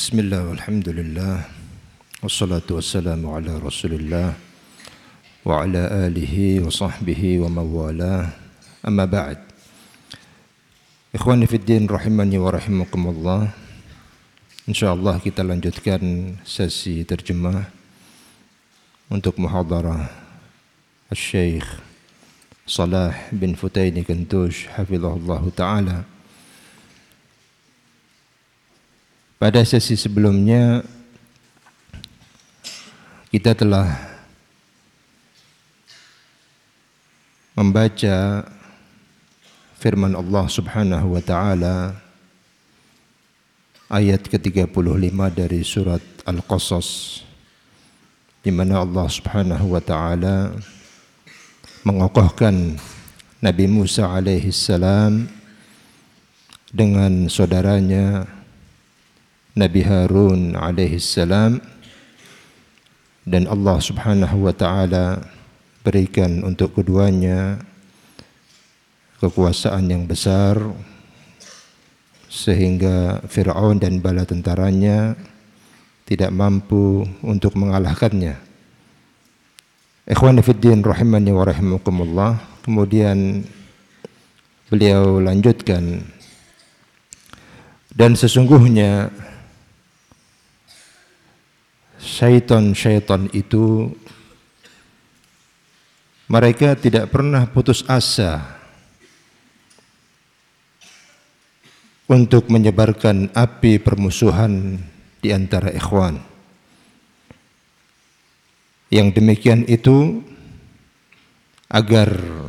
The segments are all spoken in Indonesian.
Bismillah walhamdulillah wassalatu wassalamu ala rasulillah wa ala alihi wa sahbihi wa mawalah amma ba'd. Ikhwani fiddin rahimani wa rahimakumullah. InsyaAllah kita lanjutkan sesi terjemah untuk muhadarah Al-Syeikh Salah bin Futaini Kantush hafizahullah ta'ala. Pada sesi sebelumnya kita telah membaca firman Allah Subhanahu wa taala ayat ke-35 dari surat Al-Qasas, di mana Allah Subhanahu wa taala mengokohkan Nabi Musa alaihi salam dengan saudaranya Nabi Harun alaihi salam, dan Allah Subhanahu wa taala berikan untuk keduanya kekuasaan yang besar sehingga Fir'aun dan bala tentaranya tidak mampu untuk mengalahkannya. Ikhwani fiddin rahimani wa rahimakumullah. Kemudian beliau lanjutkan, dan sesungguhnya syaitan-syaitan itu mereka tidak pernah putus asa untuk menyebarkan api permusuhan di antara ikhwan. Yang demikian itu agar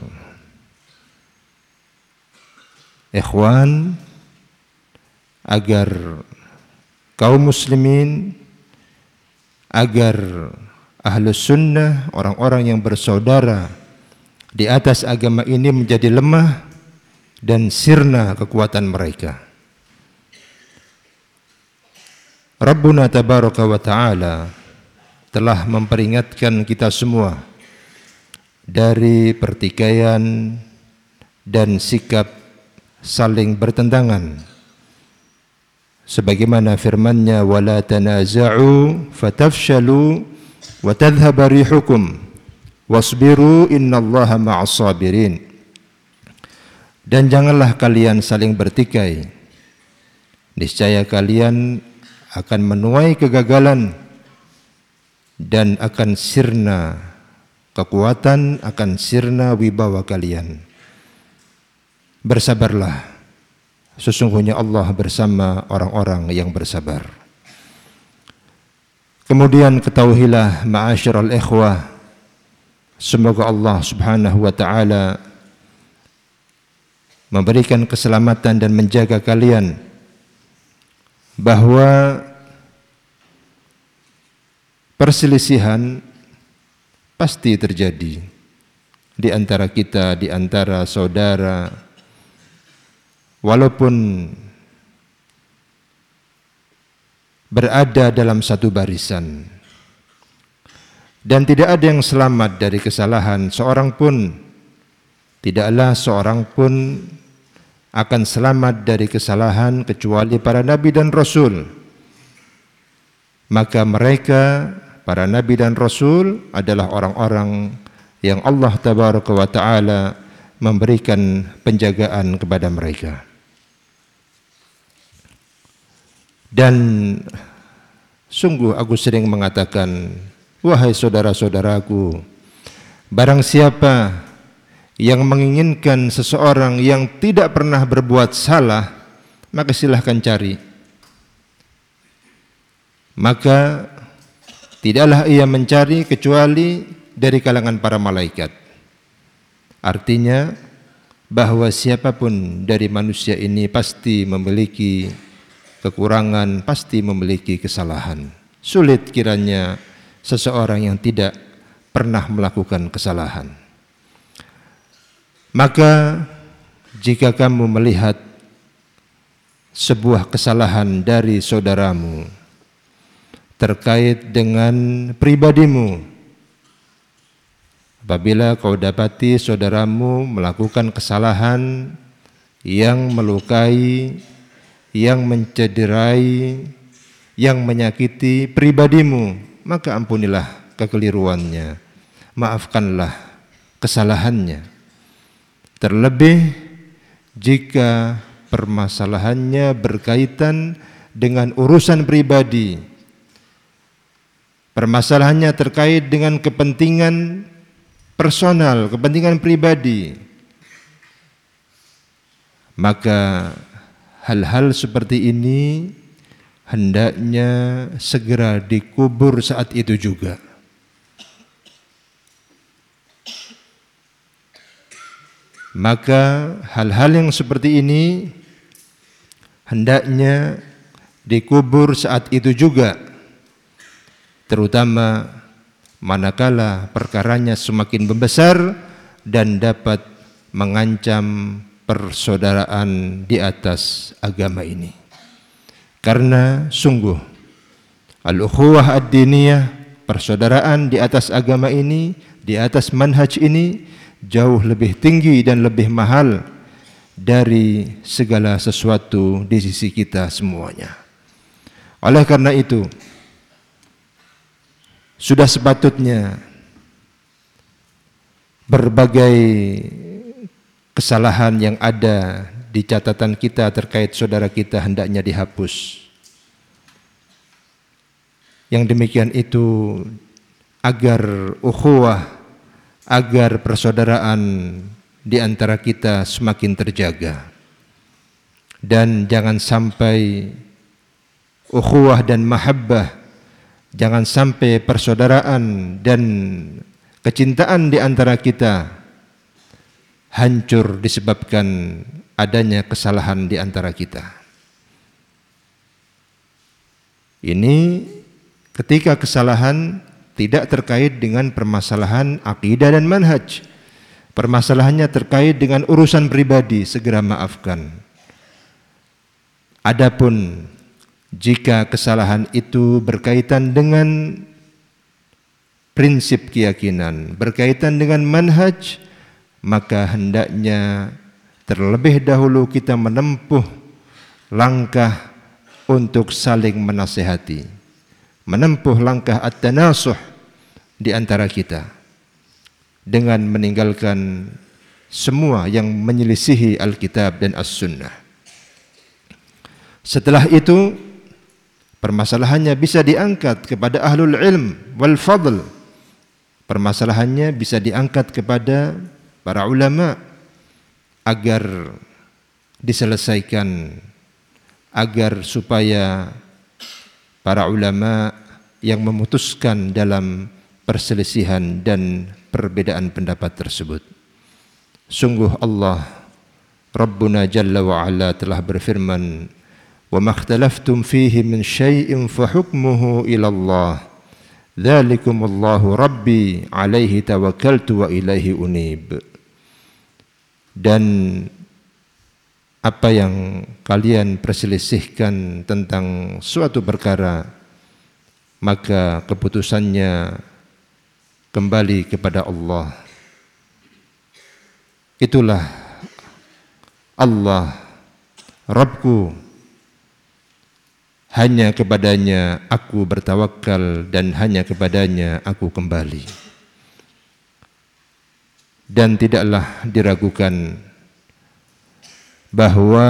ikhwan, agar kaum muslimin, agar ahlus sunnah, orang-orang yang bersaudara di atas agama ini menjadi lemah dan sirna kekuatan mereka. Rabbuna tabaraka wa ta'ala telah memperingatkan kita semua dari pertikaian dan sikap saling bertentangan, sebagaimana firman-Nya, wala tanaza'u fatafshalu wa tadhhaba rihukum wasbiru innallaha ma'as sabirin. Dan janganlah kalian saling bertikai, niscaya kalian akan menuai kegagalan dan akan sirna kekuatan, akan sirna wibawa kalian. Bersabarlah, sesungguhnya Allah bersama orang-orang yang bersabar. Kemudian ketahuilah ma'asyiral ikhwah, semoga Allah Subhanahu wa taala memberikan keselamatan dan menjaga kalian, bahwa perselisihan pasti terjadi di antara kita, di antara saudara, walaupun berada dalam satu barisan. Dan tidak ada yang selamat dari kesalahan seorang pun. Tidaklah seorang pun akan selamat dari kesalahan kecuali para nabi dan rasul. Maka mereka, para nabi dan rasul, adalah orang-orang yang Allah tabaraka wa ta'ala memberikan penjagaan kepada mereka. Dan sungguh aku sering mengatakan, wahai saudara-saudaraku, barang siapa yang menginginkan seseorang yang tidak pernah berbuat salah, maka silahkan cari. Maka tidaklah ia mencari kecuali dari kalangan para malaikat. Artinya bahwa siapapun dari manusia ini pasti memiliki kekurangan, pasti memiliki kesalahan. Sulit kiranya seseorang yang tidak pernah melakukan kesalahan. Maka jika kamu melihat sebuah kesalahan dari saudaramu terkait dengan pribadimu, apabila kau dapati saudaramu melakukan kesalahan yang melukai, yang mencederai, yang menyakiti pribadimu, maka ampunilah kekeliruannya, maafkanlah kesalahannya. Terlebih jika permasalahannya berkaitan dengan urusan pribadi, permasalahannya terkait dengan kepentingan personal, kepentingan pribadi, maka hal-hal seperti ini hendaknya segera dikubur saat itu juga. Maka hal-hal yang seperti ini hendaknya dikubur saat itu juga, terutama manakala perkaranya semakin membesar dan dapat mengancam persaudaraan di atas agama ini. Karena sungguh al-ukhuwah ad-diniyah, persaudaraan di atas agama ini, di atas manhaj ini jauh lebih tinggi dan lebih mahal dari segala sesuatu di sisi kita semuanya. Oleh karena itu, sudah sepatutnya berbagai kesalahan yang ada di catatan kita terkait saudara kita hendaknya dihapus. Yang demikian itu agar ukhuwah, agar persaudaraan di antara kita semakin terjaga. Dan jangan sampai ukhuwah dan mahabbah, jangan sampai persaudaraan dan kecintaan di antara kita hancur disebabkan adanya kesalahan di antara kita. Ini ketika kesalahan tidak terkait dengan permasalahan akidah dan manhaj. Permasalahannya terkait dengan urusan pribadi, segera maafkan. Adapun jika kesalahan itu berkaitan dengan prinsip keyakinan, berkaitan dengan manhaj, maka hendaknya terlebih dahulu kita menempuh langkah untuk saling menasihati, menempuh langkah at-tanasuh di antara kita dengan meninggalkan semua yang menyelisihi Alkitab dan As-Sunnah. Setelah itu permasalahannya bisa diangkat kepada ahlul ilm wal fadl. Permasalahannya bisa diangkat kepada para ulama agar diselesaikan, agar supaya para ulama yang memutuskan dalam perselisihan dan perbedaan pendapat tersebut. Sungguh Allah Rabbuna Jalla wa Ala telah berfirman, "Wa makhtalaftum fihi min syai'in fa hukmuhu ila Allah. Dzalikumullahu Rabbi, alaihi tawakkaltu wa ilaihi unib." Dan apa yang kalian perselisihkan tentang suatu perkara, maka keputusannya kembali kepada Allah. Itulah Allah Rabbku, hanya kepadanya aku bertawakal dan hanya kepadanya aku kembali. Dan tidaklah diragukan bahwa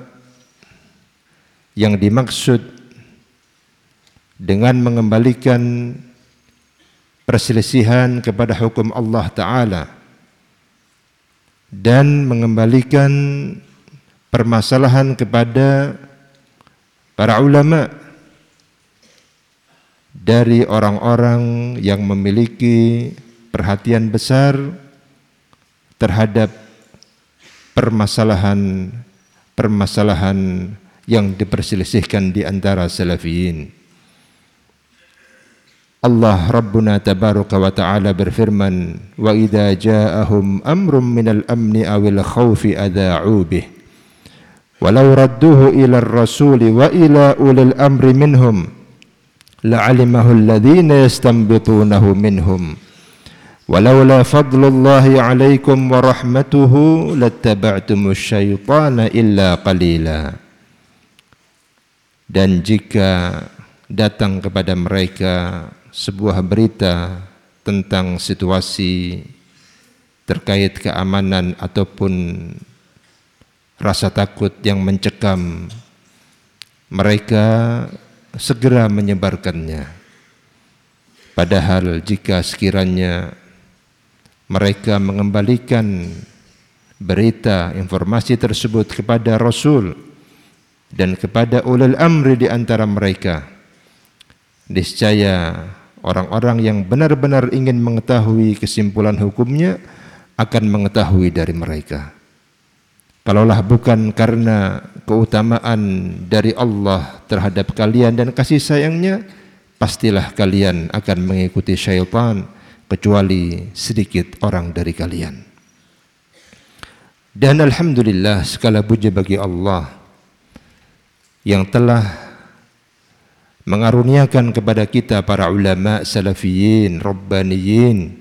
yang dimaksud dengan mengembalikan perselisihan kepada hukum Allah Ta'ala dan mengembalikan permasalahan kepada para ulama dari orang-orang yang memiliki perhatian besar terhadap permasalahan yang diperselisihkan di antara salafiyin. Allah Rabbuna Tabaraka wa Ta'ala berfirman, "Wa idza ja'ahum amrun minal amni awil khawfi adha'u bih walau radduhu ila ar-rasuli wa ila ulil amri minhum la'alimahu alladhina yastanbitunahu minhum walaula fadlullahi 'alaikum wa rahmatuhu lattaba'tumus syaitana illa qalila." Dan jika datang kepada mereka sebuah berita tentang situasi terkait keamanan ataupun rasa takut yang mencekam, mereka segera menyebarkannya. Padahal jika sekiranya mereka mengembalikan berita informasi tersebut kepada Rasul dan kepada ulul amri di antara mereka, niscaya orang-orang yang benar-benar ingin mengetahui kesimpulan hukumnya akan mengetahui dari mereka. Kalaulah bukan karena keutamaan dari Allah terhadap kalian dan kasih sayangnya, pastilah kalian akan mengikuti syaitan, kecuali sedikit orang dari kalian. Dan alhamdulillah, segala puji bagi Allah yang telah mengaruniakan kepada kita para ulama salafiyin, rabbaniyin,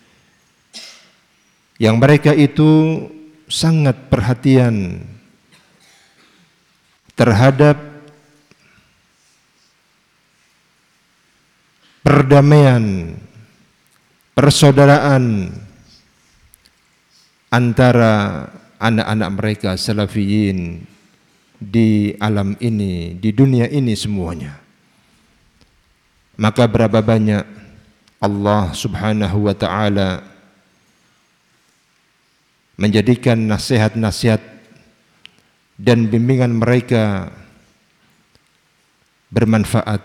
yang mereka itu sangat perhatian terhadap perdamaian, persaudaraan antara anak-anak mereka salafiyin di alam ini, di dunia ini semuanya. Maka berapa banyak Allah Subhanahu wa ta'ala menjadikan nasihat-nasihat dan bimbingan mereka bermanfaat.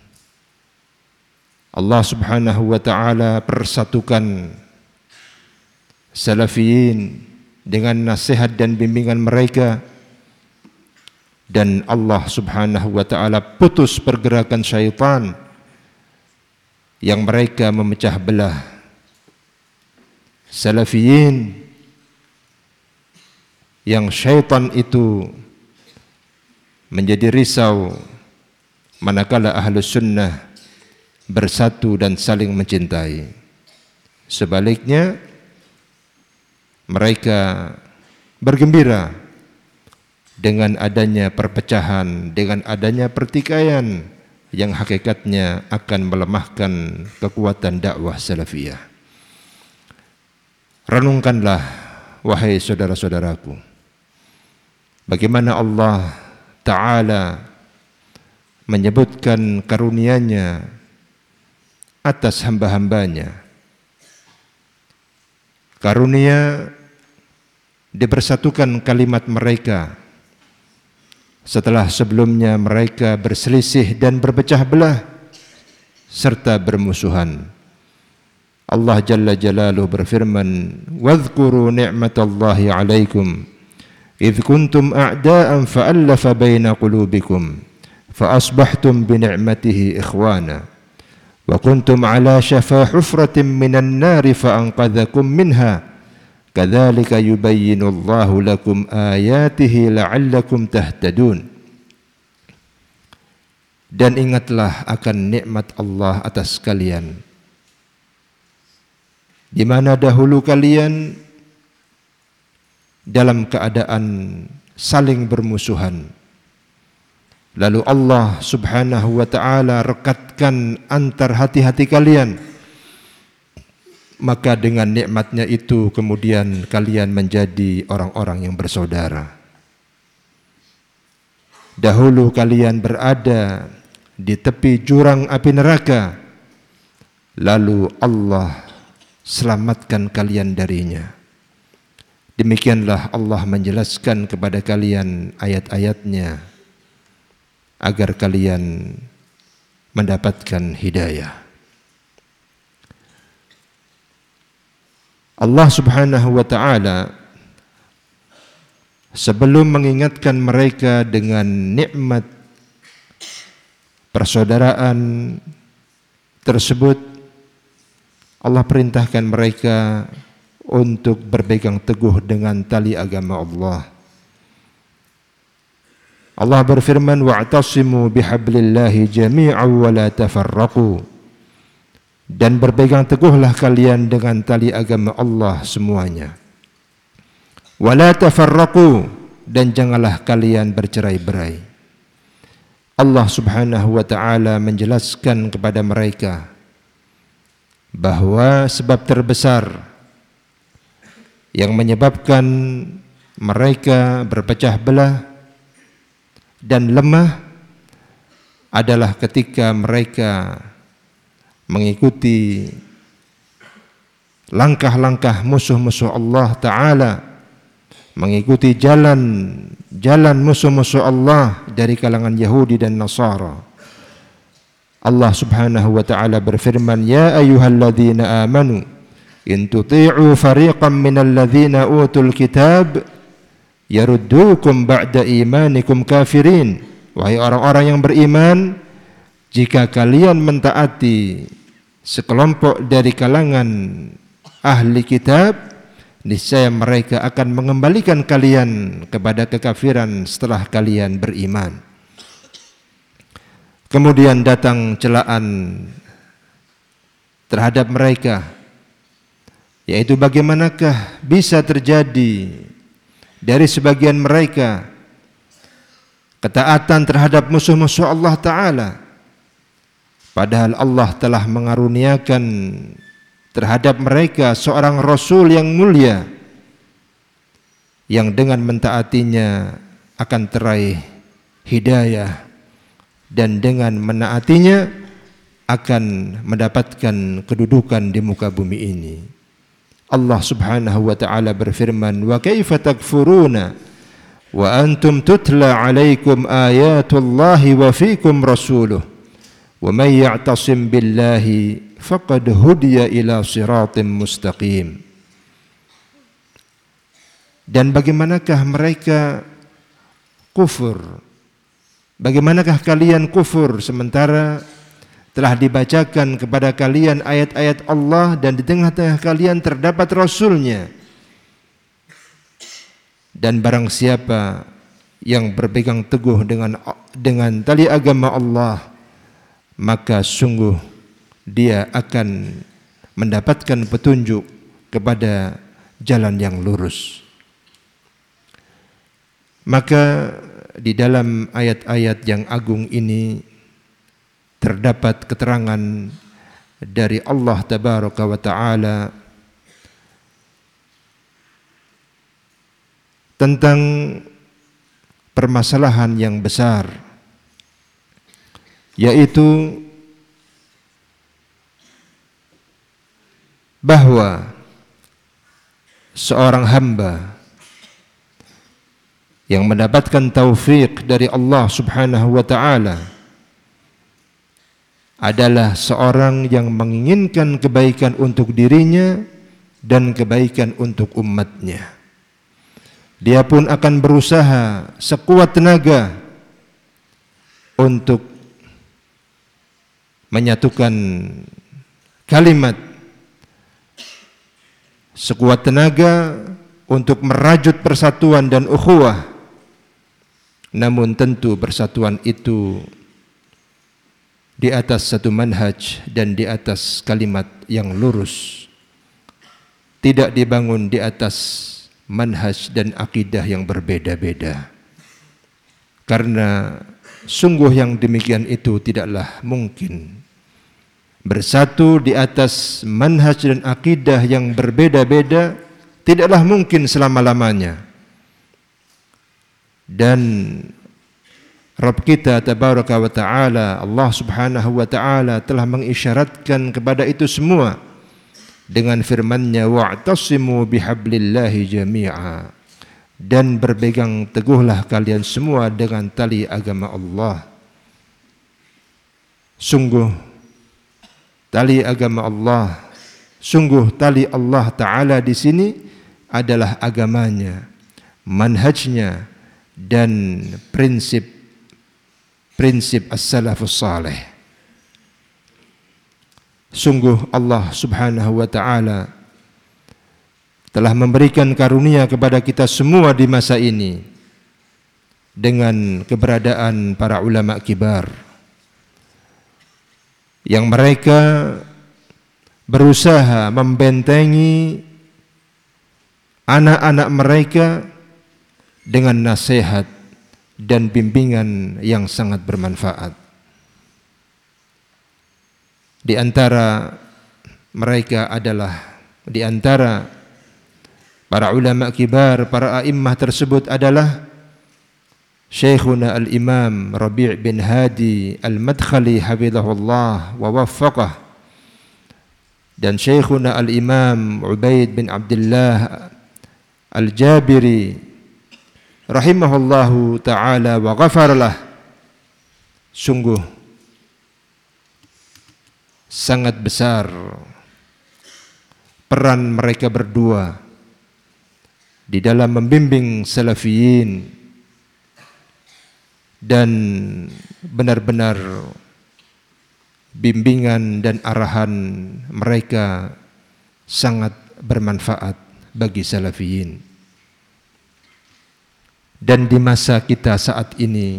Allah Subhanahu wa ta'ala persatukan salafiyin dengan nasihat dan bimbingan mereka, dan Allah Subhanahu wa ta'ala putus pergerakan syaitan yang mereka memecah belah salafiyin, yang syaitan itu menjadi risau manakala ahlus sunnah bersatu dan saling mencintai. Sebaliknya mereka bergembira dengan adanya perpecahan, dengan adanya pertikaian yang hakikatnya akan melemahkan kekuatan dakwah salafiyah. Renungkanlah wahai saudara-saudaraku, bagaimana Allah Ta'ala menyebutkan karunia-Nya atas hamba-hambanya. Karunia dipersatukan kalimat mereka setelah sebelumnya mereka berselisih dan berpecah belah serta bermusuhan. Allah Jalla Jalaluhu berfirman, "Wadhkuru ni'matallahi 'alaikum idh kuntum a'da'an fa'allafa baina qulubikum fa asbahtum bi ni'matihi ikhwana wa kuntum 'ala shafa hufratin minan nari fa anqadhakum minha kadzalika yubayyinullahu lakum ayatihi la'allakum tahtadun." Dan ingatlah akan nikmat Allah atas kalian, di mana dahulu kalian dalam keadaan saling bermusuhan, lalu Allah Subhanahu wa ta'ala rekatkan antar hati-hati kalian, maka dengan nikmatnya itu kemudian kalian menjadi orang-orang yang bersaudara. Dahulu kalian berada di tepi jurang api neraka, lalu Allah selamatkan kalian darinya. Demikianlah Allah menjelaskan kepada kalian ayat-ayatnya agar kalian mendapatkan hidayah. Allah Subhanahu wa ta'ala sebelum mengingatkan mereka dengan nikmat persaudaraan tersebut, Allah perintahkan mereka untuk berpegang teguh dengan tali agama Allah. Allah berfirman, "Wa'tasimu bihablillahi jami'an wa la tafarraqu." Dan berpegang teguhlah kalian dengan tali agama Allah semuanya. "Wa la tafarraqu," dan janganlah kalian bercerai-berai. Allah Subhanahu wa ta'ala menjelaskan kepada mereka bahwa sebab terbesar yang menyebabkan mereka berpecah belah dan lemah adalah ketika mereka mengikuti langkah-langkah musuh-musuh Allah Ta'ala, mengikuti jalan musuh-musuh Allah dari kalangan Yahudi dan Nasara. Allah Subhanahu wa ta'ala berfirman, ya ayyuhalladzina amanu in tuti'u fariqan minal ladzina utul kitab yaruddukum ba'da imanikum kafirin. Wahai orang-orang yang beriman, jika kalian mentaati sekelompok dari kalangan ahli kitab, niscaya mereka akan mengembalikan kalian kepada kekafiran setelah kalian beriman. Kemudian datang celaan terhadap mereka, yaitu bagaimanakah bisa terjadi dari sebagian mereka ketaatan terhadap musuh-musuh Allah Ta'ala, padahal Allah telah mengaruniakan terhadap mereka seorang Rasul yang mulia, yang dengan mentaatinya akan teraih hidayah, dan dengan menaatinya akan mendapatkan kedudukan di muka bumi ini. Allah Subhanahu wa ta'ala berfirman, wa kaifa takfuruna wa antum tutla alaikum ayatullahi wa fikum rasuluh wa man ya'tasim billahi faqad hudiya ila siratim mustaqim. Dan bagaimanakah mereka kufur? Bagaimanakah kalian kufur sementara telah dibacakan kepada kalian ayat-ayat Allah dan di tengah-tengah kalian terdapat Rasulnya? Dan barang siapa yang berpegang teguh dengan tali agama Allah, maka sungguh dia akan mendapatkan petunjuk kepada jalan yang lurus. Maka di dalam ayat-ayat yang agung ini terdapat keterangan dari Allah Tabaraka wa Ta'ala tentang permasalahan yang besar, yaitu bahwa seorang hamba yang mendapatkan taufik dari Allah Subhanahu wa ta'ala adalah seorang yang menginginkan kebaikan untuk dirinya dan kebaikan untuk umatnya. Dia pun akan berusaha sekuat tenaga untuk menyatukan kalimat, sekuat tenaga untuk merajut persatuan dan ukhuwah. Namun tentu persatuan itu di atas satu manhaj dan di atas kalimat yang lurus, tidak dibangun di atas manhaj dan akidah yang berbeda-beda. Karena sungguh yang demikian itu tidaklah mungkin. Bersatu di atas manhaj dan akidah yang berbeda-beda tidaklah mungkin selama-lamanya. Dan Rabb kita Tabaraka wa ta'ala, Allah Subhanahu wa ta'ala telah mengisyaratkan kepada itu semua dengan firman-Nya, wa'tasimu bihablillahi jami'a, dan berpegang teguhlah kalian semua dengan tali agama Allah. Sungguh tali agama Allah, sungguh tali Allah Ta'ala di sini adalah agamanya, manhajnya, dan prinsip as-salafus salih. Sungguh Allah Subhanahu wa ta'ala telah memberikan karunia kepada kita semua di masa ini dengan keberadaan para ulama kibar yang mereka berusaha membentengi anak-anak mereka dengan nasihat, dan bimbingan yang sangat bermanfaat. Di antara mereka adalah, di antara para ulama kibar, para a'immah tersebut adalah Syekhuna al-Imam Rabi' bin Hadi al-Madkhali hafizahullah wa waffaqah, dan Syekhuna al-Imam Ubaid bin Abdullah al-Jabiri rahimahullahu ta'ala wa ghafarlah. Sungguh sangat besar peran mereka berdua di dalam membimbing salafiyin, dan benar-benar bimbingan dan arahan mereka sangat bermanfaat bagi salafiyin. Dan di masa kita saat ini,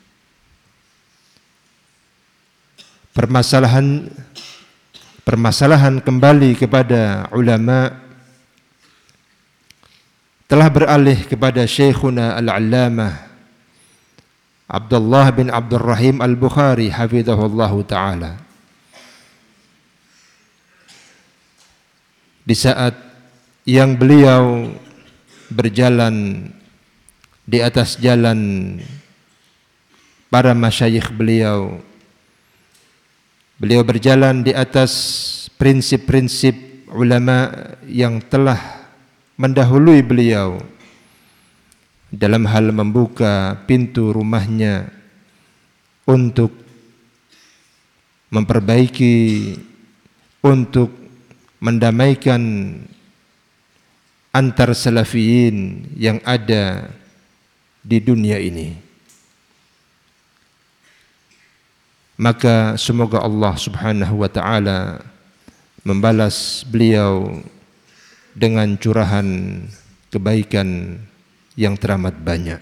permasalahan kembali kepada ulama telah beralih kepada Syekhuna al-Allamah Abdullah bin Abdurrahim al-Bukhari hafizahullahu ta'ala. Di saat yang beliau berjalan di atas jalan para masyayikh beliau, beliau berjalan di atas prinsip-prinsip ulama yang telah mendahului beliau dalam hal membuka pintu rumahnya untuk memperbaiki, untuk mendamaikan antar salafiyin yang ada di dunia ini. Maka semoga Allah subhanahu wa ta'ala membalas beliau dengan curahan kebaikan yang teramat banyak.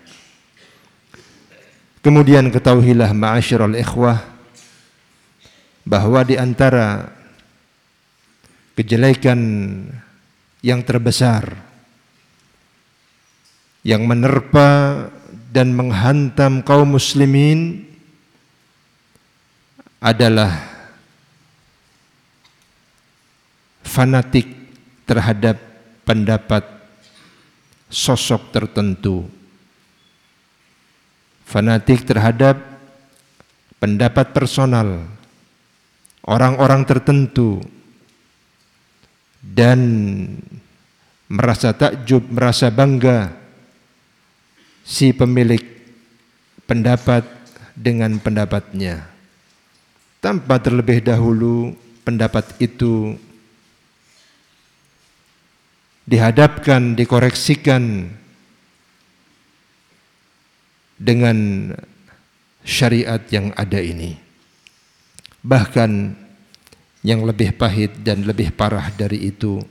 Kemudian ketahuilah ma'asyiral ikhwah, bahwa di antara kejelekan yang terbesar yang menerpa dan menghantam kaum muslimin adalah fanatik terhadap pendapat sosok tertentu, fanatik terhadap pendapat personal orang-orang tertentu, dan merasa takjub, merasa bangga si pemilik pendapat dengan pendapatnya, tanpa terlebih dahulu pendapat itu dihadapkan, dikoreksikan dengan syariat yang ada ini. Bahkan yang lebih pahit dan lebih parah dari itu,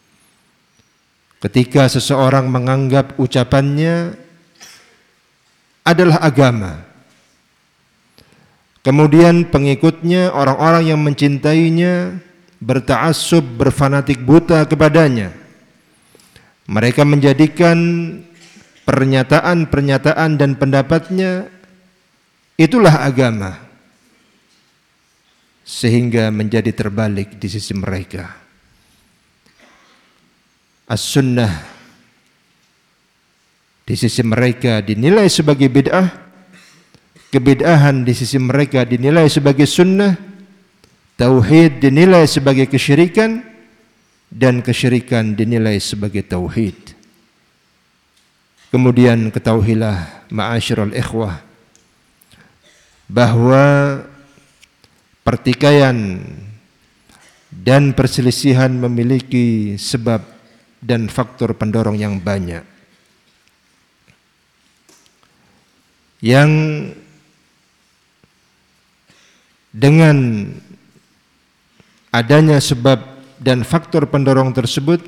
ketika seseorang menganggap ucapannya adalah agama, kemudian pengikutnya, orang-orang yang mencintainya, berta'assub, berfanatik buta kepadanya, mereka menjadikan pernyataan-pernyataan dan pendapatnya itulah agama, sehingga menjadi terbalik di sisi mereka. As-sunnah di sisi mereka dinilai sebagai bid'ah, kebid'ahan di sisi mereka dinilai sebagai sunnah, tauhid dinilai sebagai kesyirikan, dan kesyirikan dinilai sebagai tauhid. Kemudian ketahuilah ma'asyiral ikhwah, bahwa pertikaian dan perselisihan memiliki sebab dan faktor pendorong yang banyak, yang dengan adanya sebab dan faktor pendorong tersebut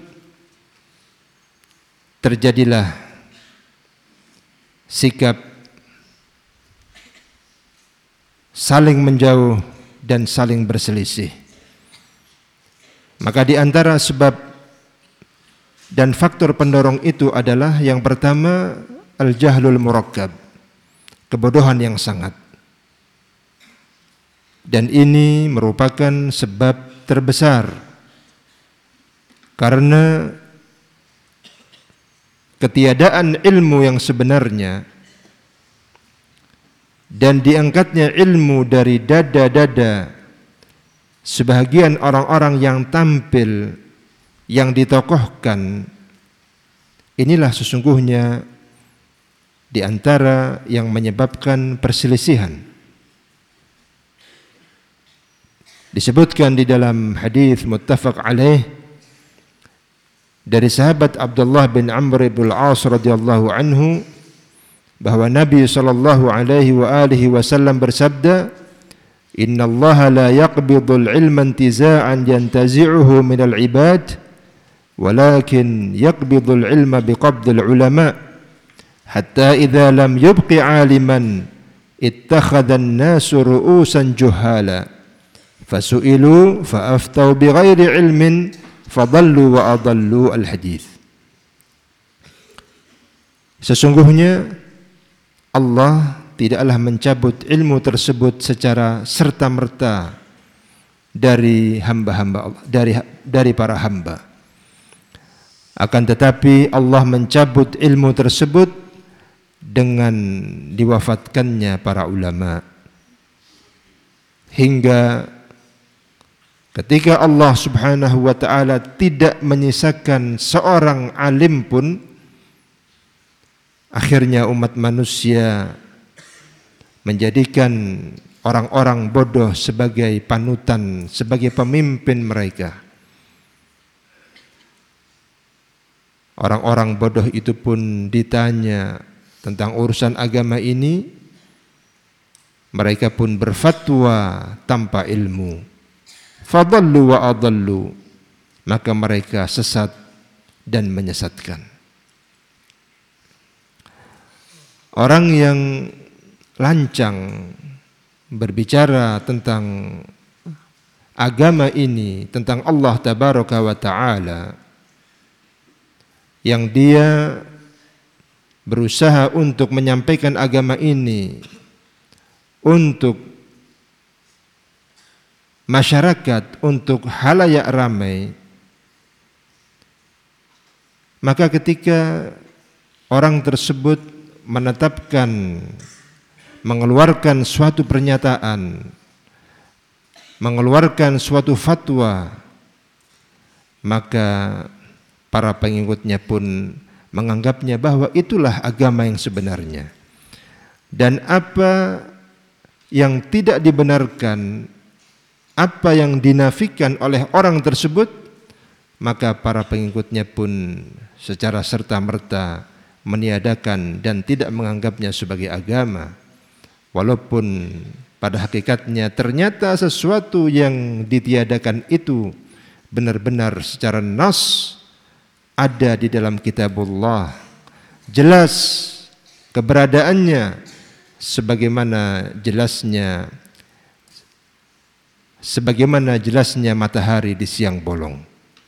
terjadilah sikap saling menjauh dan saling berselisih. Maka di antara sebab dan faktor pendorong itu adalah yang pertama al-jahlul murakkab, kebodohan yang sangat. Dan ini merupakan sebab terbesar karena ketiadaan ilmu yang sebenarnya dan diangkatnya ilmu dari dada-dada sebahagian orang-orang yang tampil, yang ditokohkan. Inilah sesungguhnya di antara yang menyebabkan perselisihan. Disebutkan di dalam hadis muttafaq alaih dari sahabat Abdullah bin Amr bin Al-As radhiyallahu anhu bahwa Nabi sallallahu alaihi wasallam bersabda, "Inna Allah la yaqbidul ilma intiza'an yantazi'uhu minal ibad, walakin yaqbidul ilma biqabdil ulama, hatta idza lam yubqi 'aliman ittakhadha an-nasu ru'usan juhala." Fasu'ilu fa'aftau bighairi ilmin fadallu wa adallu al-hadith. Sesungguhnya Allah tidaklah mencabut ilmu tersebut secara serta-merta dari hamba-hamba Allah, dari para hamba. Akan tetapi Allah mencabut ilmu tersebut dengan diwafatkannya para ulama. Hingga ketika Allah subhanahu wa ta'ala tidak menyisakan seorang alim pun, akhirnya umat manusia menjadikan orang-orang bodoh sebagai panutan, sebagai pemimpin mereka. Orang-orang bodoh itu pun ditanya tentang urusan agama ini, mereka pun berfatwa tanpa ilmu. Fadallu wa adallu, maka mereka sesat dan menyesatkan. Orang yang lancang berbicara tentang agama ini, tentang Allah tabaraka wa ta'ala, yang dia berusaha untuk menyampaikan agama ini untuk masyarakat, untuk halayak ramai, maka ketika orang tersebut menetapkan, mengeluarkan suatu pernyataan, mengeluarkan suatu fatwa, maka para pengikutnya pun menganggapnya bahwa itulah agama yang sebenarnya. Dan apa yang tidak dibenarkan, apa yang dinafikan oleh orang tersebut, maka para pengikutnya pun secara serta-merta meniadakan dan tidak menganggapnya sebagai agama, walaupun pada hakikatnya ternyata sesuatu yang ditiadakan itu benar-benar secara nas ada di dalam kitabullah, jelas keberadaannya sebagaimana jelasnya matahari di siang bolong.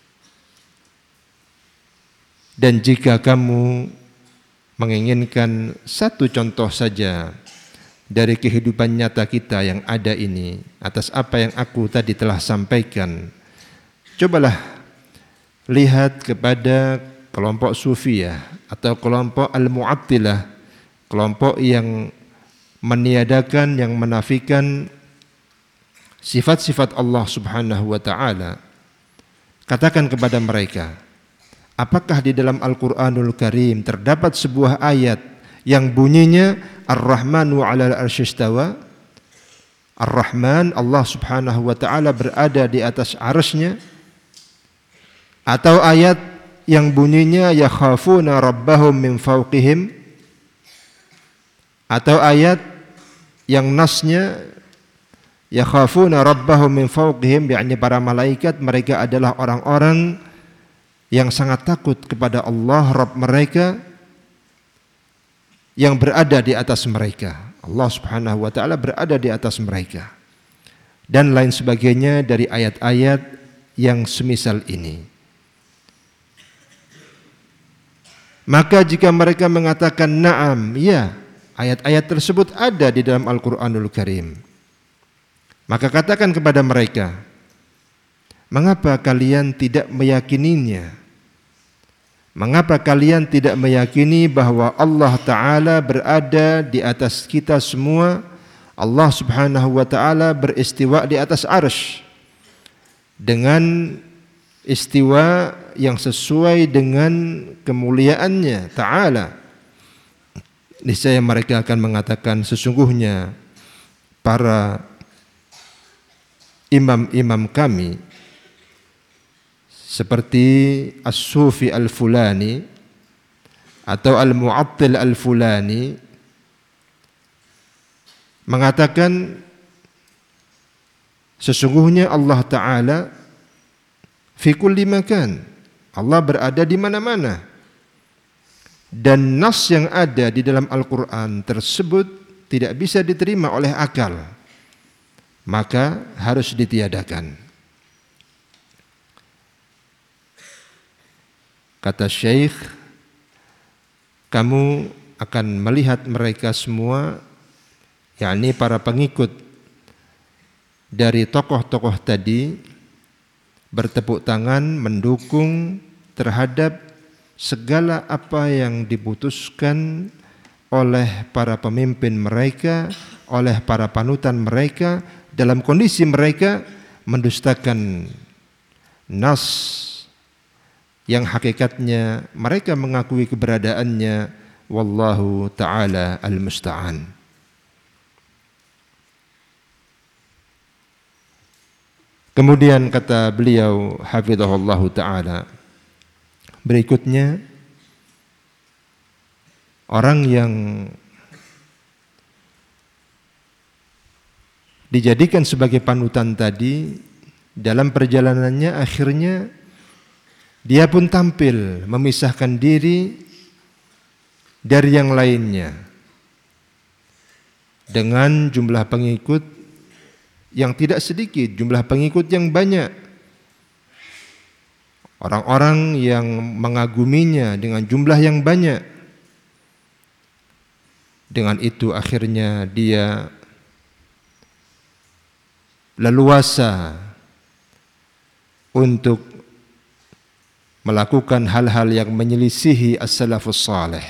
Dan jika kamu menginginkan satu contoh saja dari kehidupan nyata kita yang ada ini, atas apa yang aku tadi telah sampaikan, cobalah lihat kepada kelompok Sufiyah atau kelompok Al-Mu'attilah, kelompok yang meniadakan, yang menafikan sifat-sifat Allah subhanahu wa ta'ala. Katakan kepada mereka, apakah di dalam Al-Quranul Karim terdapat sebuah ayat yang bunyinya Ar-Rahmanu 'alal 'arsy istawa? Ar-Rahman, Allah subhanahu wa ta'ala berada di atas arsy-Nya. Atau ayat yang bunyinya yakhafuna rabbahum min fawqihim? Atau ayat yang nasnya yakhafuna rabbahum min fawqihim, yakni para malaikat mereka adalah orang-orang yang sangat takut kepada Allah Rabb mereka yang berada di atas mereka. Allah subhanahu wa ta'ala berada di atas mereka. Dan lain sebagainya dari ayat-ayat yang semisal ini. Maka jika mereka mengatakan na'am, ya, Ayat-ayat tersebut ada di dalam Al-Qur'anul Karim. Maka katakan kepada mereka, mengapa kalian tidak meyakininya? Mengapa kalian tidak meyakini bahwa Allah Ta'ala berada di atas kita semua? Allah Subhanahu wa Ta'ala beristiwa di atas arsy dengan istiwa yang sesuai dengan kemuliaannya Ta'ala. Niscaya mereka akan mengatakan, sesungguhnya para imam-imam kami seperti As-Sufi Al-Fulani atau Al-Mu'attil Al-Fulani mengatakan sesungguhnya Allah Ta'ala fi kulli makan, Allah berada di mana-mana, dan nas yang ada di dalam Al-Quran tersebut tidak bisa diterima oleh akal, maka harus ditiadakan. Kata Syekh, kamu akan melihat mereka semua, yakni para pengikut dari tokoh-tokoh tadi, bertepuk tangan mendukung terhadap segala apa yang diputuskan oleh para pemimpin mereka, oleh para panutan mereka, dalam kondisi mereka mendustakan nas yang hakikatnya mereka mengakui keberadaannya. Wallahu ta'ala al-musta'an. Kemudian kata beliau hafizahullahu ta'ala, berikutnya orang yang dijadikan sebagai panutan tadi dalam perjalanannya akhirnya dia pun tampil memisahkan diri dari yang lainnya dengan jumlah pengikut yang tidak sedikit, jumlah pengikut yang banyak, orang-orang yang mengaguminya dengan jumlah yang banyak. Dengan itu akhirnya dia leluasa untuk melakukan hal-hal yang menyelisihi as-salafus salih.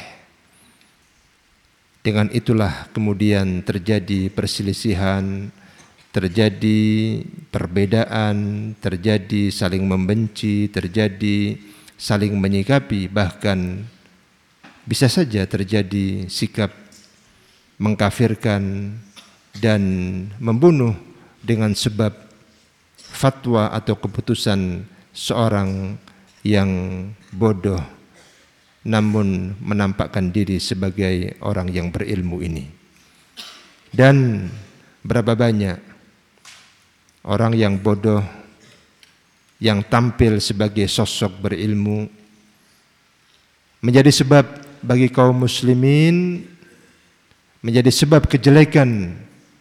Dengan itulah kemudian terjadi perselisihan, terjadi perbedaan, terjadi saling membenci, terjadi saling menyikapi, bahkan bisa saja terjadi sikap mengkafirkan dan membunuh dengan sebab fatwa atau keputusan seorang yang bodoh namun menampakkan diri sebagai orang yang berilmu ini. Dan berapa banyak orang yang bodoh yang tampil sebagai sosok berilmu menjadi sebab bagi kaum muslimin, menjadi sebab kejelekan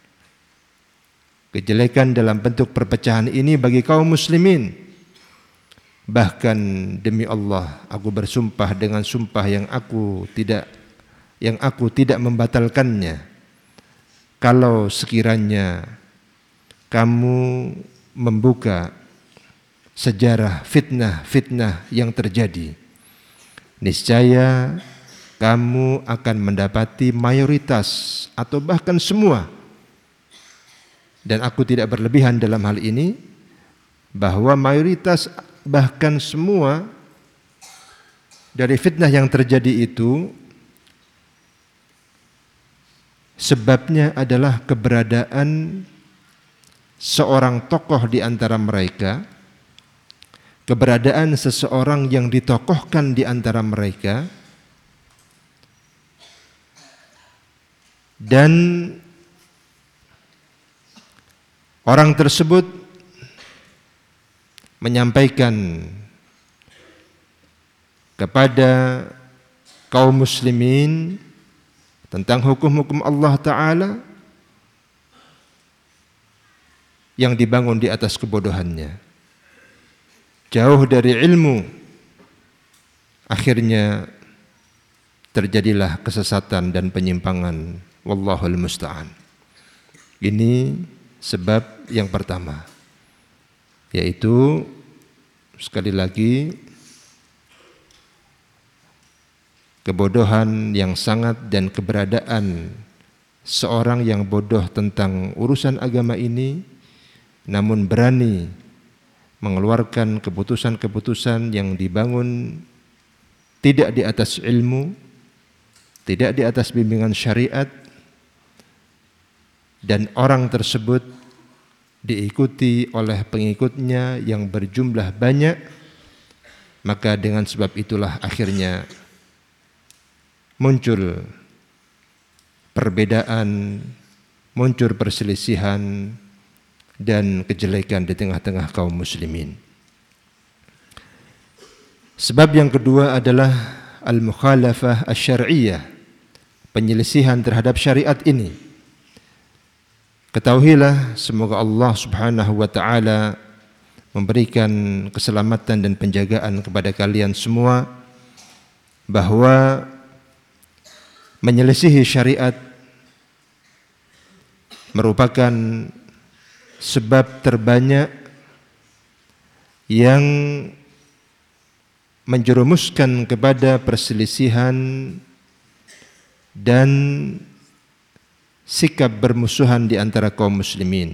dalam bentuk perpecahan ini bagi kaum muslimin. Bahkan demi Allah, aku bersumpah dengan sumpah yang aku tidak membatalkannya, kalau sekiranya kamu membuka sejarah fitnah-fitnah yang terjadi, niscaya kamu akan mendapati mayoritas atau bahkan semua, dan aku tidak berlebihan dalam hal ini, bahwa mayoritas bahkan semua dari fitnah yang terjadi itu sebabnya adalah keberadaan seorang tokoh di antara mereka, keberadaan seseorang yang ditokohkan di antara mereka, dan orang tersebut menyampaikan kepada kaum muslimin tentang hukum-hukum Allah Ta'ala yang dibangun di atas kebodohannya, jauh dari ilmu. Akhirnya terjadilah kesesatan dan penyimpangan. Wallahul musta'an. Ini sebab yang pertama, yaitu sekali lagi kebodohan yang sangat dan keberadaan seorang yang bodoh tentang urusan agama ini namun berani mengeluarkan keputusan-keputusan yang dibangun tidak di atas ilmu, tidak di atas bimbingan syariat, dan orang tersebut diikuti oleh pengikutnya yang berjumlah banyak, maka dengan sebab itulah akhirnya muncul perbedaan, muncul perselisihan dan kejelekan di tengah-tengah kaum muslimin. Sebab yang kedua adalah al-mukhalafah asy-syar'iyyah, penyelisihan terhadap syariat ini. Ketahuilah, semoga Allah Subhanahu wa taala memberikan keselamatan dan penjagaan kepada kalian semua, bahwa menyelisihi syariat merupakan sebab terbanyak yang menjerumuskan kepada perselisihan dan sikap bermusuhan di antara kaum muslimin.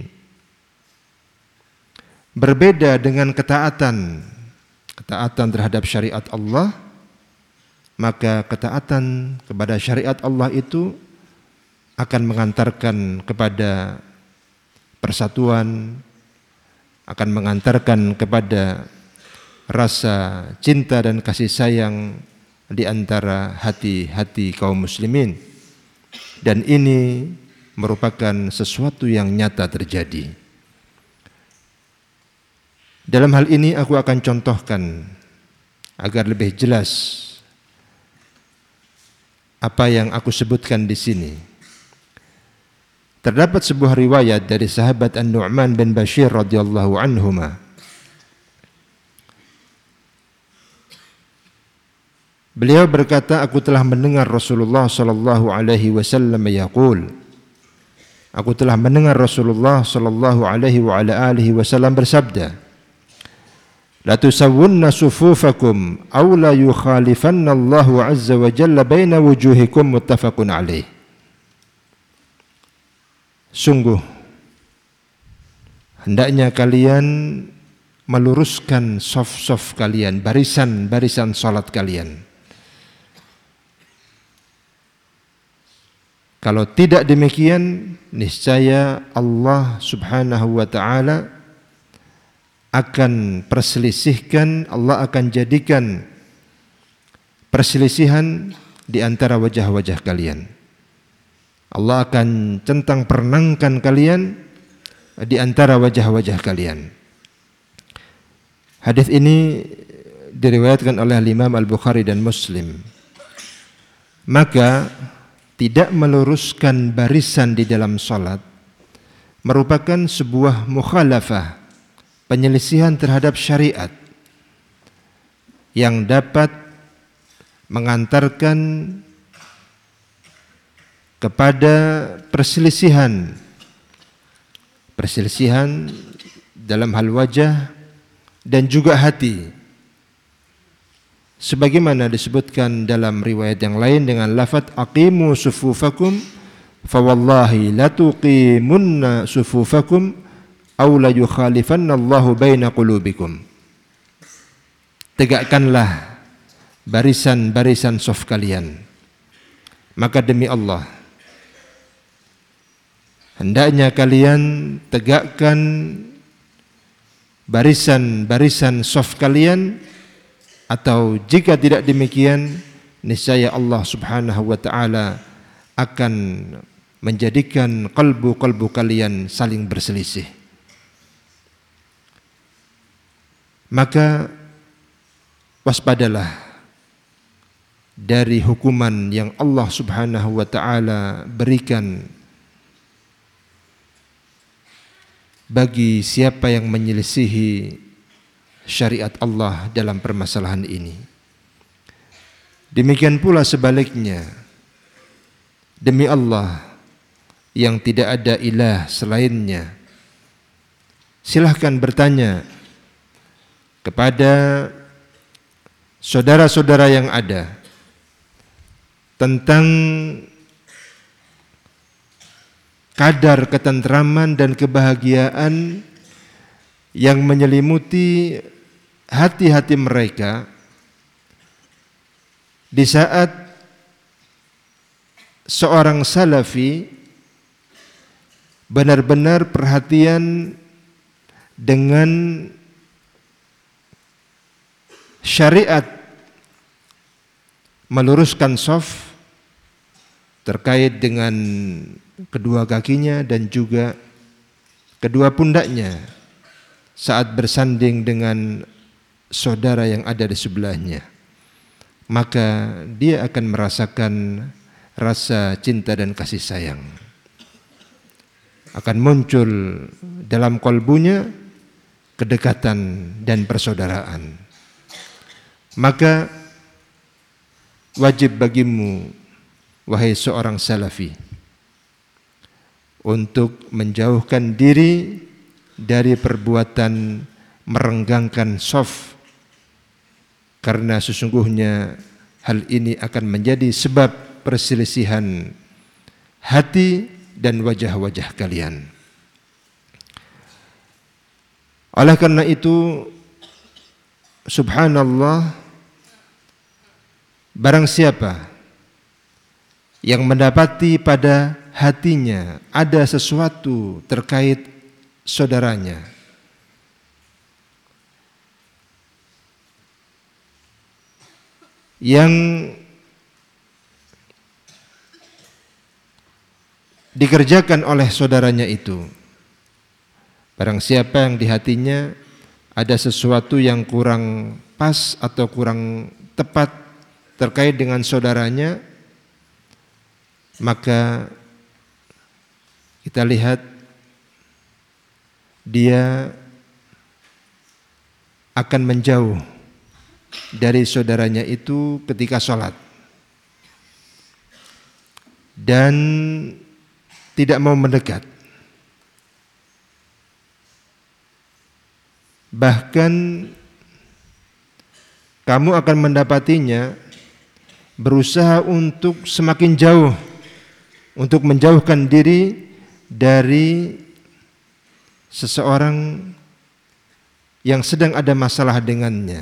Berbeda dengan ketaatan terhadap syariat Allah, maka ketaatan kepada syariat Allah itu akan mengantarkan kepada persatuan, akan mengantarkan kepada rasa cinta dan kasih sayang di antara hati-hati kaum muslimin. Dan ini merupakan sesuatu yang nyata terjadi. Dalam hal ini aku akan contohkan agar lebih jelas apa yang aku sebutkan di sini. Terdapat sebuah riwayat dari sahabat An-Nu'man bin Bashir radhiyallahu anhuma. Beliau berkata, aku telah mendengar Rasulullah sallallahu alaihi wasallam yaqul. Aku telah mendengar Rasulullah sallallahu alaihi wa ala alihi wasallam bersabda, la tusawwunna sufufakum aw la yukhalifanna Allahu azza wa jalla baina wujuhikum, muttafaqun alaih. Sungguh hendaknya kalian meluruskan saf-saf kalian, barisan-barisan salat kalian. Kalau tidak demikian, niscaya Allah Subhanahu wa taala akan perselisihkan, Allah akan jadikan perselisihan di antara wajah-wajah kalian. Allah akan centang perenangkan kalian di antara wajah-wajah kalian. Hadis ini diriwayatkan oleh Imam Al-Bukhari dan Muslim. Maka tidak meluruskan barisan di dalam salat merupakan sebuah mukhalafah, penyelisihan terhadap syariat yang dapat mengantarkan kepada perselisihan dalam hal wajah dan juga hati, sebagaimana disebutkan dalam riwayat yang lain dengan lafaz aqimu sufufakum fa wallahi la tuqimunna sufufakum aw la yukhalifanna Allahu baina qulubikum. Tegakkanlah barisan-barisan saf kalian, maka demi Allah hendaknya kalian tegakkan barisan-barisan saf kalian, atau jika tidak demikian niscaya Allah Subhanahu wa taala akan menjadikan kalbu-kalbu kalian saling berselisih. Maka waspadalah dari hukuman yang Allah Subhanahu wa taala berikan bagi siapa yang menyelisihi syariat Allah dalam permasalahan ini. Demikian pula sebaliknya, demi Allah yang tidak ada ilah selainnya, silahkan bertanya kepada saudara-saudara yang ada tentang kadar ketentraman dan kebahagiaan yang menyelimuti hati-hati mereka di saat seorang salafi benar-benar perhatian dengan syariat meluruskan shaf terkait dengan kedua kakinya dan juga kedua pundaknya saat bersanding dengan saudara yang ada di sebelahnya, maka dia akan merasakan rasa cinta dan kasih sayang. Akan muncul dalam kalbunya kedekatan dan persaudaraan. Maka wajib bagimu, wahai seorang salafi, untuk menjauhkan diri dari perbuatan merenggangkan shaf, karena sesungguhnya hal ini akan menjadi sebab perselisihan hati dan wajah-wajah kalian. Oleh karena itu, subhanallah, barang siapa yang mendapati pada hatinya ada sesuatu terkait saudaranya, yang dikerjakan oleh saudaranya itu, barang siapa yang di hatinya ada sesuatu yang kurang pas atau kurang tepat terkait dengan saudaranya, maka kita lihat dia akan menjauh dari saudaranya itu ketika sholat dan tidak mau mendekat. Bahkan kamu akan mendapatinya berusaha untuk semakin jauh, untuk menjauhkan diri dari seseorang yang sedang ada masalah dengannya.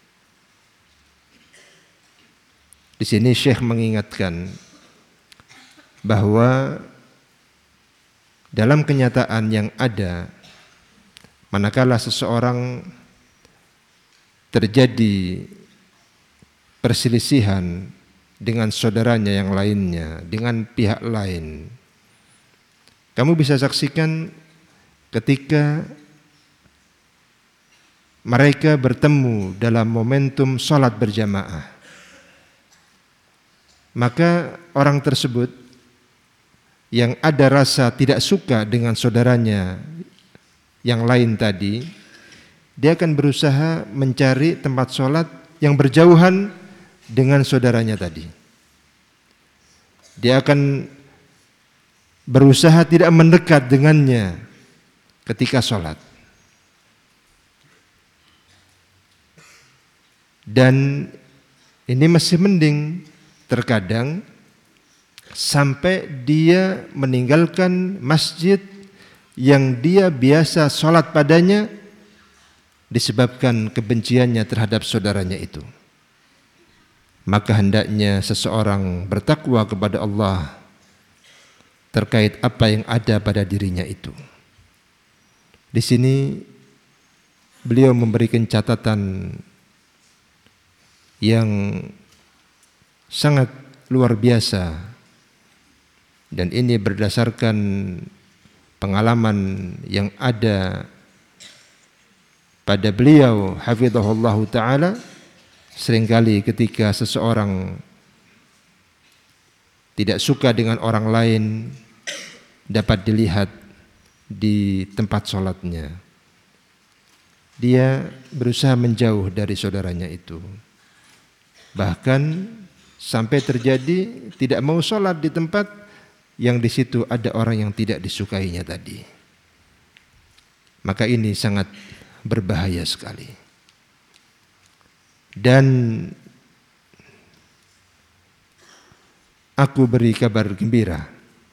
Di sini Syekh mengingatkan bahwa dalam kenyataan yang ada, manakala seseorang terjadi perselisihan dengan saudaranya yang lainnya, dengan pihak lain, kamu bisa saksikan ketika mereka bertemu dalam momentum sholat berjamaah, maka orang tersebut yang ada rasa tidak suka dengan saudaranya yang lain tadi, dia akan berusaha mencari tempat sholat yang berjauhan dengan saudaranya tadi. Dia akan berusaha tidak mendekat dengannya ketika sholat. Dan ini masih mending, terkadang sampai dia meninggalkan masjid yang dia biasa sholat padanya disebabkan kebenciannya terhadap saudaranya itu. Maka hendaknya seseorang bertakwa kepada Allah terkait apa yang ada pada dirinya itu. Di sini beliau memberikan catatan yang sangat luar biasa, dan ini berdasarkan pengalaman yang ada pada beliau hafizahullah ta'ala. Seringkali ketika seseorang tidak suka dengan orang lain dapat dilihat di tempat sholatnya, dia berusaha menjauh dari saudaranya itu. Bahkan sampai terjadi tidak mau sholat di tempat yang di situ ada orang yang tidak disukainya tadi. Maka ini sangat berbahaya sekali. Dan aku beri kabar gembira,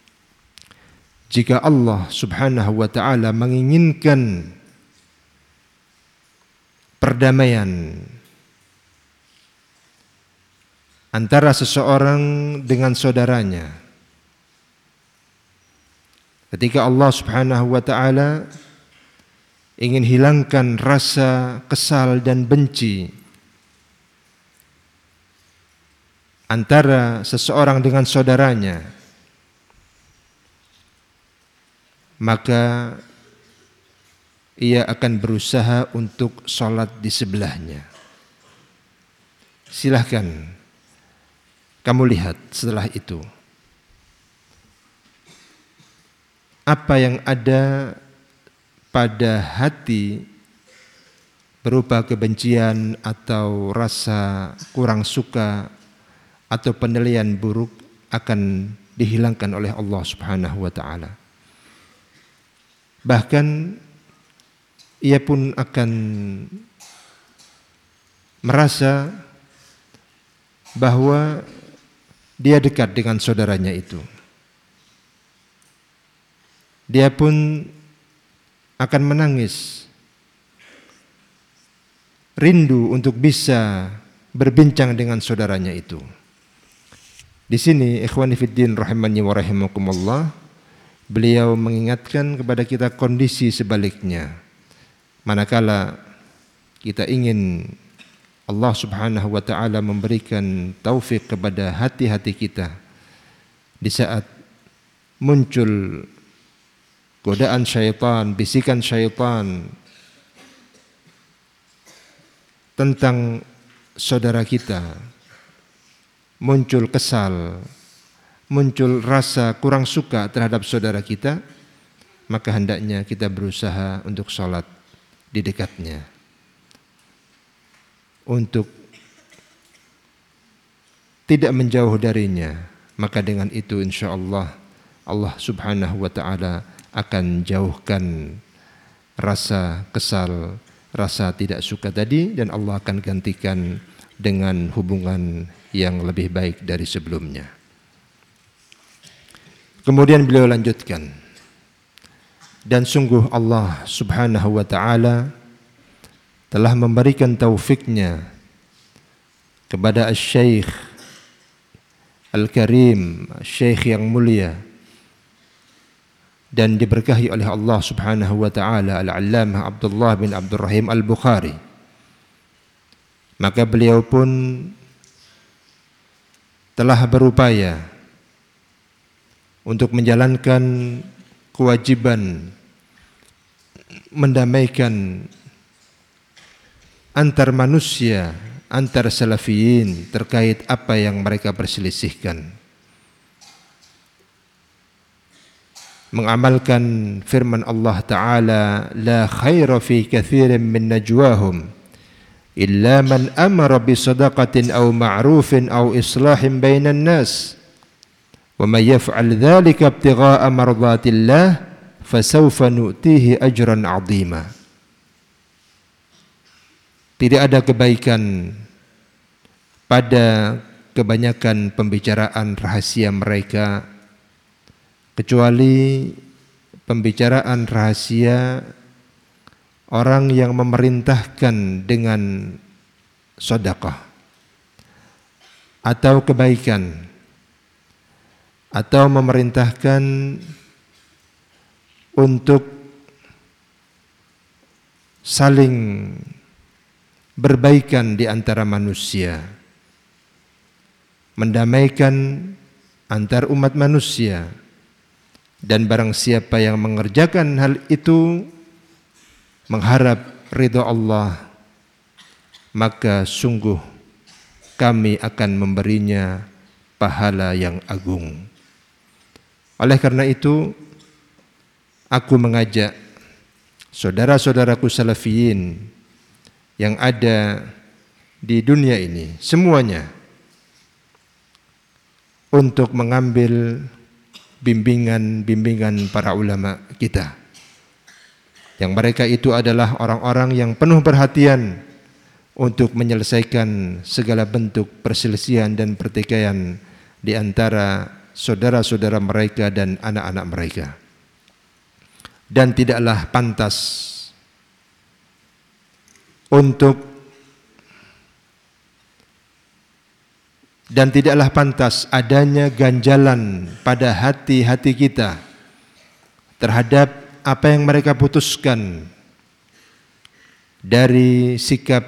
jika Allah Subhanahu wa ta'ala menginginkan perdamaian antara seseorang dengan saudaranya, ketika Allah Subhanahu wa ta'ala ingin hilangkan rasa kesal dan benci antara seseorang dengan saudaranya, maka ia akan berusaha untuk sholat di sebelahnya. Silahkan kamu lihat setelah itu apa yang ada pada hati berupa kebencian atau rasa kurang suka atau penilaian buruk akan dihilangkan oleh Allah Subhanahu wa ta'ala. Bahkan ia pun akan merasa bahwa dia dekat dengan saudaranya itu. Dia pun akan menangis, rindu untuk bisa berbincang dengan saudaranya itu. Di sini ikhwani fiddin rahimani wa rahimakumullah, beliau mengingatkan kepada kita kondisi sebaliknya. Manakala kita ingin Allah Subhanahu wa ta'ala memberikan taufik kepada hati-hati kita di saat muncul godaan syaitan, bisikan syaitan tentang saudara kita, muncul kesal, muncul rasa kurang suka terhadap saudara kita, maka hendaknya kita berusaha untuk sholat di dekatnya, untuk tidak menjauh darinya. Maka dengan itu insyaallah Allah Subhanahu wa ta'ala akan jauhkan rasa kesal, rasa tidak suka tadi, dan Allah akan gantikan dengan hubungan yang lebih baik dari sebelumnya. Kemudian beliau lanjutkan, dan sungguh Allah Subhanahu wa ta'ala telah memberikan taufiknya kepada Asy-Syaikh Al-Karim, Syekh yang mulia dan diberkahi oleh Allah Subhanahu wa ta'ala, Al-Allamah Abdullah bin Abdurrahim Al-Bukhari. Maka beliau pun telah berupaya untuk menjalankan kewajiban mendamaikan antar manusia, antar salafiyin terkait apa yang mereka perselisihkan. Mengamalkan firman Allah Ta'ala, la khaira fi kathirin min najwahum illa man amara bi sadaqatin aw ma'rufin aw islahin bainan nas wa may yaf'al dhalika ibtigha'a mardatillah fasawfa nu'tihi ajran 'azima. Tidak ada kebaikan pada kebanyakan pembicaraan rahasia mereka, kecuali pembicaraan rahasia orang yang memerintahkan dengan sedekah atau kebaikan, atau memerintahkan untuk saling berbaikan di antara manusia, mendamaikan antar umat manusia. Dan barang siapa yang mengerjakan hal itu mengharap ridha Allah, maka sungguh kami akan memberinya pahala yang agung. Oleh karena itu, aku mengajak saudara-saudaraku salafiyin yang ada di dunia ini semuanya untuk mengambil bimbingan para ulama kita, yang mereka itu adalah orang-orang yang penuh perhatian untuk menyelesaikan segala bentuk perselisihan dan pertikaian di antara saudara-saudara mereka dan anak-anak mereka. Dan tidaklah pantas adanya ganjalan pada hati-hati kita terhadap apa yang mereka putuskan dari sikap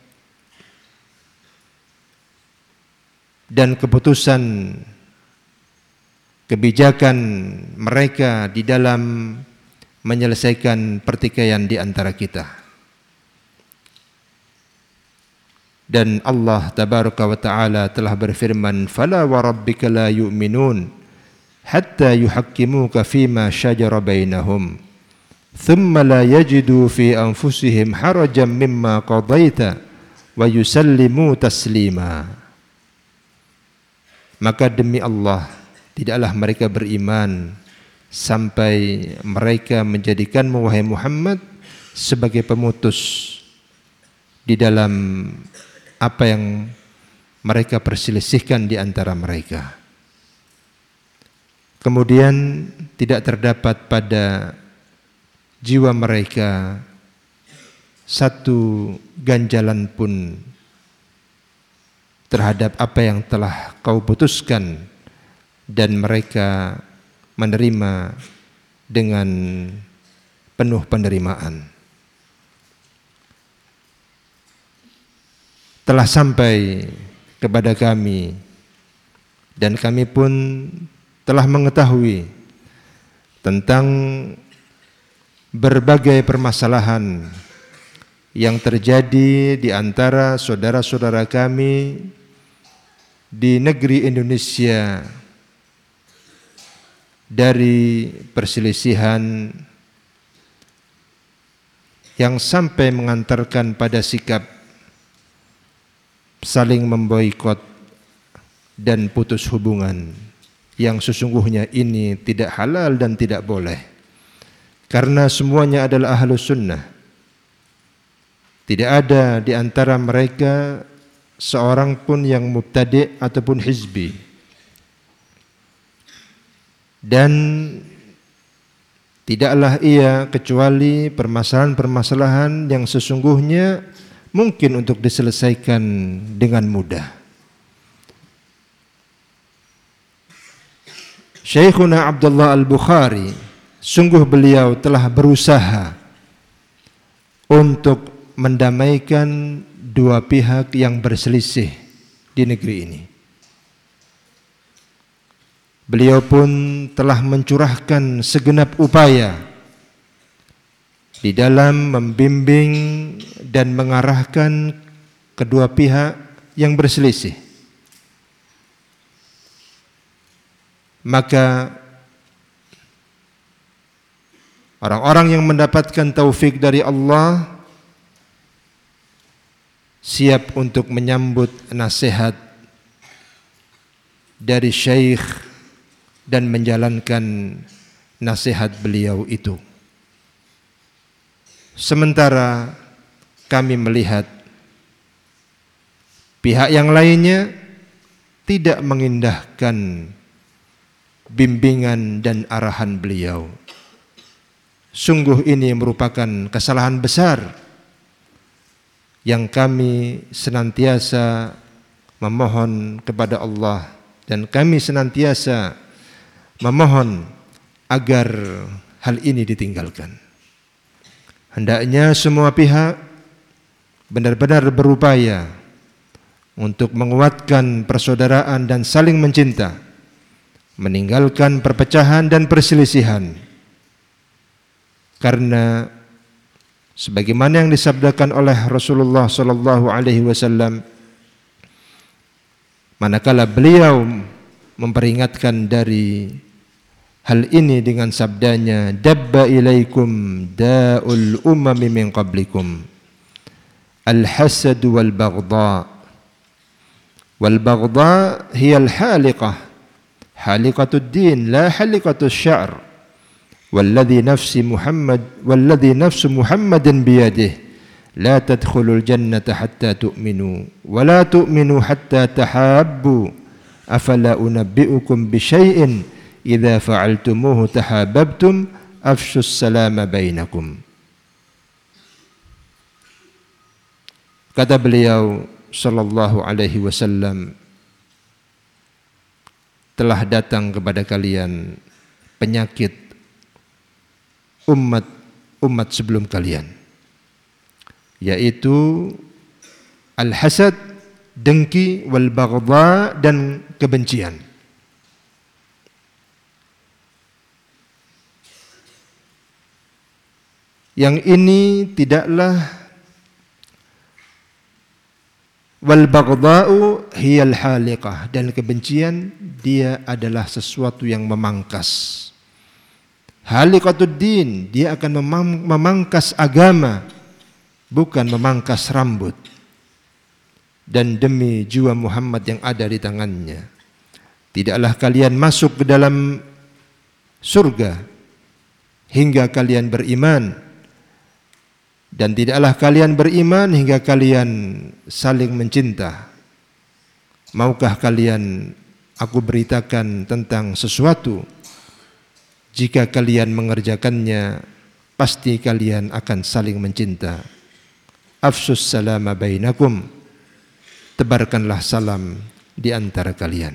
dan keputusan kebijakan mereka di dalam menyelesaikan pertikaian di antara kita. Dan Allah tabaraka wa ta'ala telah berfirman, "Fala wa rabbika la yu'minun hatta yuhakkimuka fima shajara bainahum thumma la yajidu fi anfusihim harajan mimma qadaita wa yusallimu taslima." Maka demi Allah, tidaklah mereka beriman sampai mereka menjadikanmu wahai Muhammad sebagai pemutus di dalam apa yang mereka perselisihkan di antara mereka. Kemudian tidak terdapat pada jiwa mereka satu ganjalan pun terhadap apa yang telah kau putuskan, dan mereka menerima dengan penuh penerimaan. Telah sampai kepada kami dan kami pun telah mengetahui tentang berbagai permasalahan yang terjadi di antara saudara-saudara kami di negeri Indonesia, dari perselisihan yang sampai mengantarkan pada sikap saling memboikot dan putus hubungan, yang sesungguhnya ini tidak halal dan tidak boleh, karena semuanya adalah ahlus sunnah. Tidak ada di antara mereka seorang pun yang mubtadi' ataupun hizbi. Dan tidaklah ia kecuali permasalahan-permasalahan yang sesungguhnya mungkin untuk diselesaikan dengan mudah. Syekhuna Abdullah Al-Bukhari, sungguh beliau telah berusaha untuk mendamaikan dua pihak yang berselisih di negeri ini. Beliau pun telah mencurahkan segenap upaya di dalam membimbing dan mengarahkan kedua pihak yang berselisih. Maka orang-orang yang mendapatkan taufik dari Allah siap untuk menyambut nasihat dari syekh dan menjalankan nasihat beliau itu. Sementara kami melihat pihak yang lainnya tidak mengindahkan bimbingan dan arahan beliau. Sungguh ini merupakan kesalahan besar yang kami senantiasa memohon kepada Allah, dan kami senantiasa memohon agar hal ini ditinggalkan. Hendaknya semua pihak benar-benar berupaya untuk menguatkan persaudaraan dan saling mencinta, meninggalkan perpecahan dan perselisihan. Karena sebagaimana yang disabdakan oleh Rasulullah sallallahu alaihi wasallam, manakala beliau memperingatkan dari hal ini dengan sabdanya, dabba ilaikum da'ul umami min qablikum al-hasad wal baghdha hiya al-haliqah haliqatud din la haliqatus sya'r walladhi nafsu Muhammadin biyadihi la tadkhulul jannata hatta tu'minu wa la tu'minu hatta tahabbu afala unabbi'ukum bi syai'in idza fa'altumuhu tahabbtum afshus salama bainakum. Kata beliau sallallahu alaihi wasallam, telah datang kepada kalian penyakit umat sebelum kalian, yaitu al-hasad, dengki, wal baghdha, dan kebencian. Yang ini tidaklah wal baghdha'u hiyal haliqah, dan kebencian dia adalah sesuatu yang memangkas. Haliqatud din, dia akan memangkas agama, bukan memangkas rambut. Dan demi jiwa Muhammad yang ada di tangannya, tidaklah kalian masuk ke dalam surga hingga kalian beriman, dan tidaklah kalian beriman hingga kalian saling mencinta. Maukah kalian aku beritakan tentang sesuatu, jika kalian mengerjakannya pasti kalian akan saling mencinta. Afsus salama bainakum, tebarkanlah salam di antara kalian.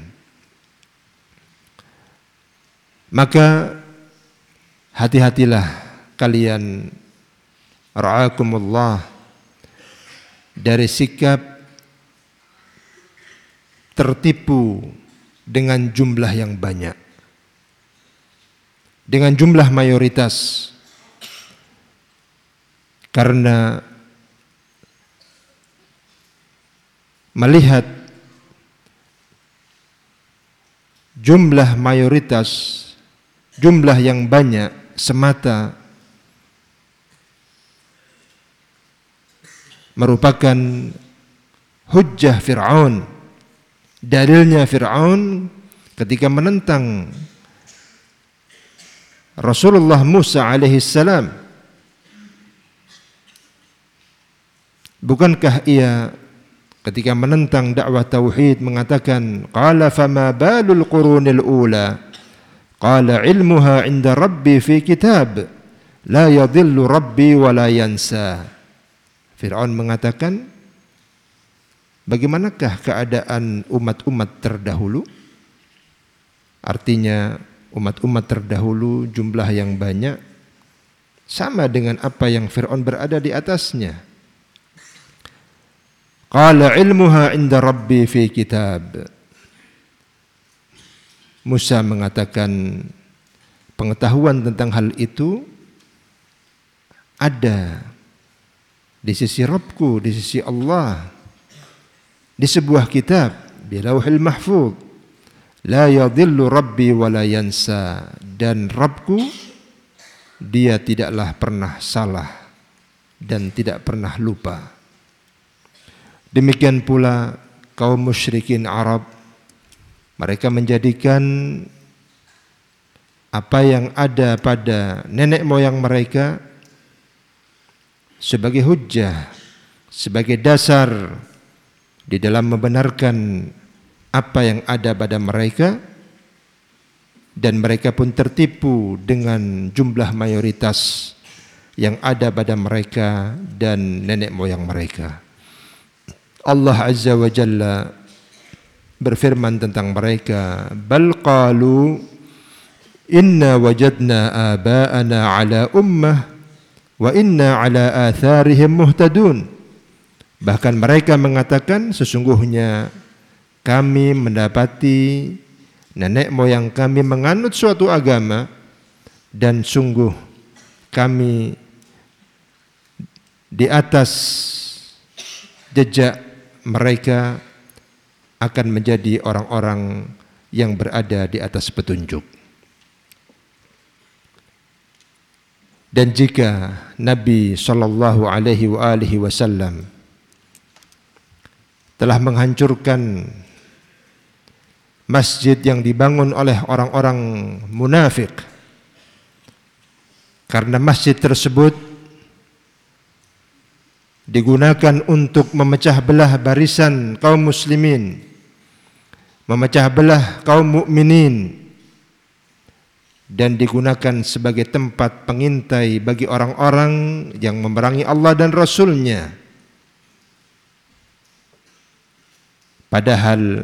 Maka hati-hatilah kalian, ra'akumullah, dari sikap tertipu dengan jumlah yang banyak, dengan jumlah mayoritas. Karena melihat jumlah mayoritas, jumlah yang banyak semata merupakan hujjah Fir'aun, dalilnya Fir'aun ketika menentang Rasulullah Musa alaihissalam. Bukankah ia ketika menentang dakwah tauhid mengatakan, qala fama balul qurunil ula qala ilmuha inda rabbi fi kitab la yadhillu rabbi wa la yansa. Fir'aun mengatakan, bagaimanakah keadaan umat-umat terdahulu? Artinya umat-umat terdahulu jumlah yang banyak sama dengan apa yang Fir'aun berada di atasnya. Qala ilmuha inda rabbi fi kitab. Musa mengatakan pengetahuan tentang hal itu ada di sisi Rabbku, di sisi Allah, di sebuah kitab, di Lauhil Mahfuz. La yadhillu rabbi wa la yansa, dan Rabbku dia tidaklah pernah salah dan tidak pernah lupa. Demikian pula kaum musyrikin Arab, mereka menjadikan apa yang ada pada nenek moyang mereka sebagai hujjah, sebagai dasar di dalam membenarkan apa yang ada pada mereka, dan mereka pun tertipu dengan jumlah mayoritas yang ada pada mereka dan nenek moyang mereka. Allah Azza wa Jalla berfirman tentang mereka, bal qalu inna wajadna aba'ana ala ummah wa inna ala atharihim muhtadun. Bahkan mereka mengatakan, sesungguhnya kami mendapati nenek moyang kami menganut suatu agama, dan sungguh kami di atas jejak mereka akan menjadi orang-orang yang berada di atas petunjuk. Dan jika Nabi sallallahu alaihi wasallam telah menghancurkan masjid yang dibangun oleh orang-orang munafik, karena masjid tersebut digunakan untuk memecah belah barisan kaum muslimin, memecah belah kaum mukminin, dan digunakan sebagai tempat pengintai bagi orang-orang yang memerangi Allah dan Rasul-Nya. Padahal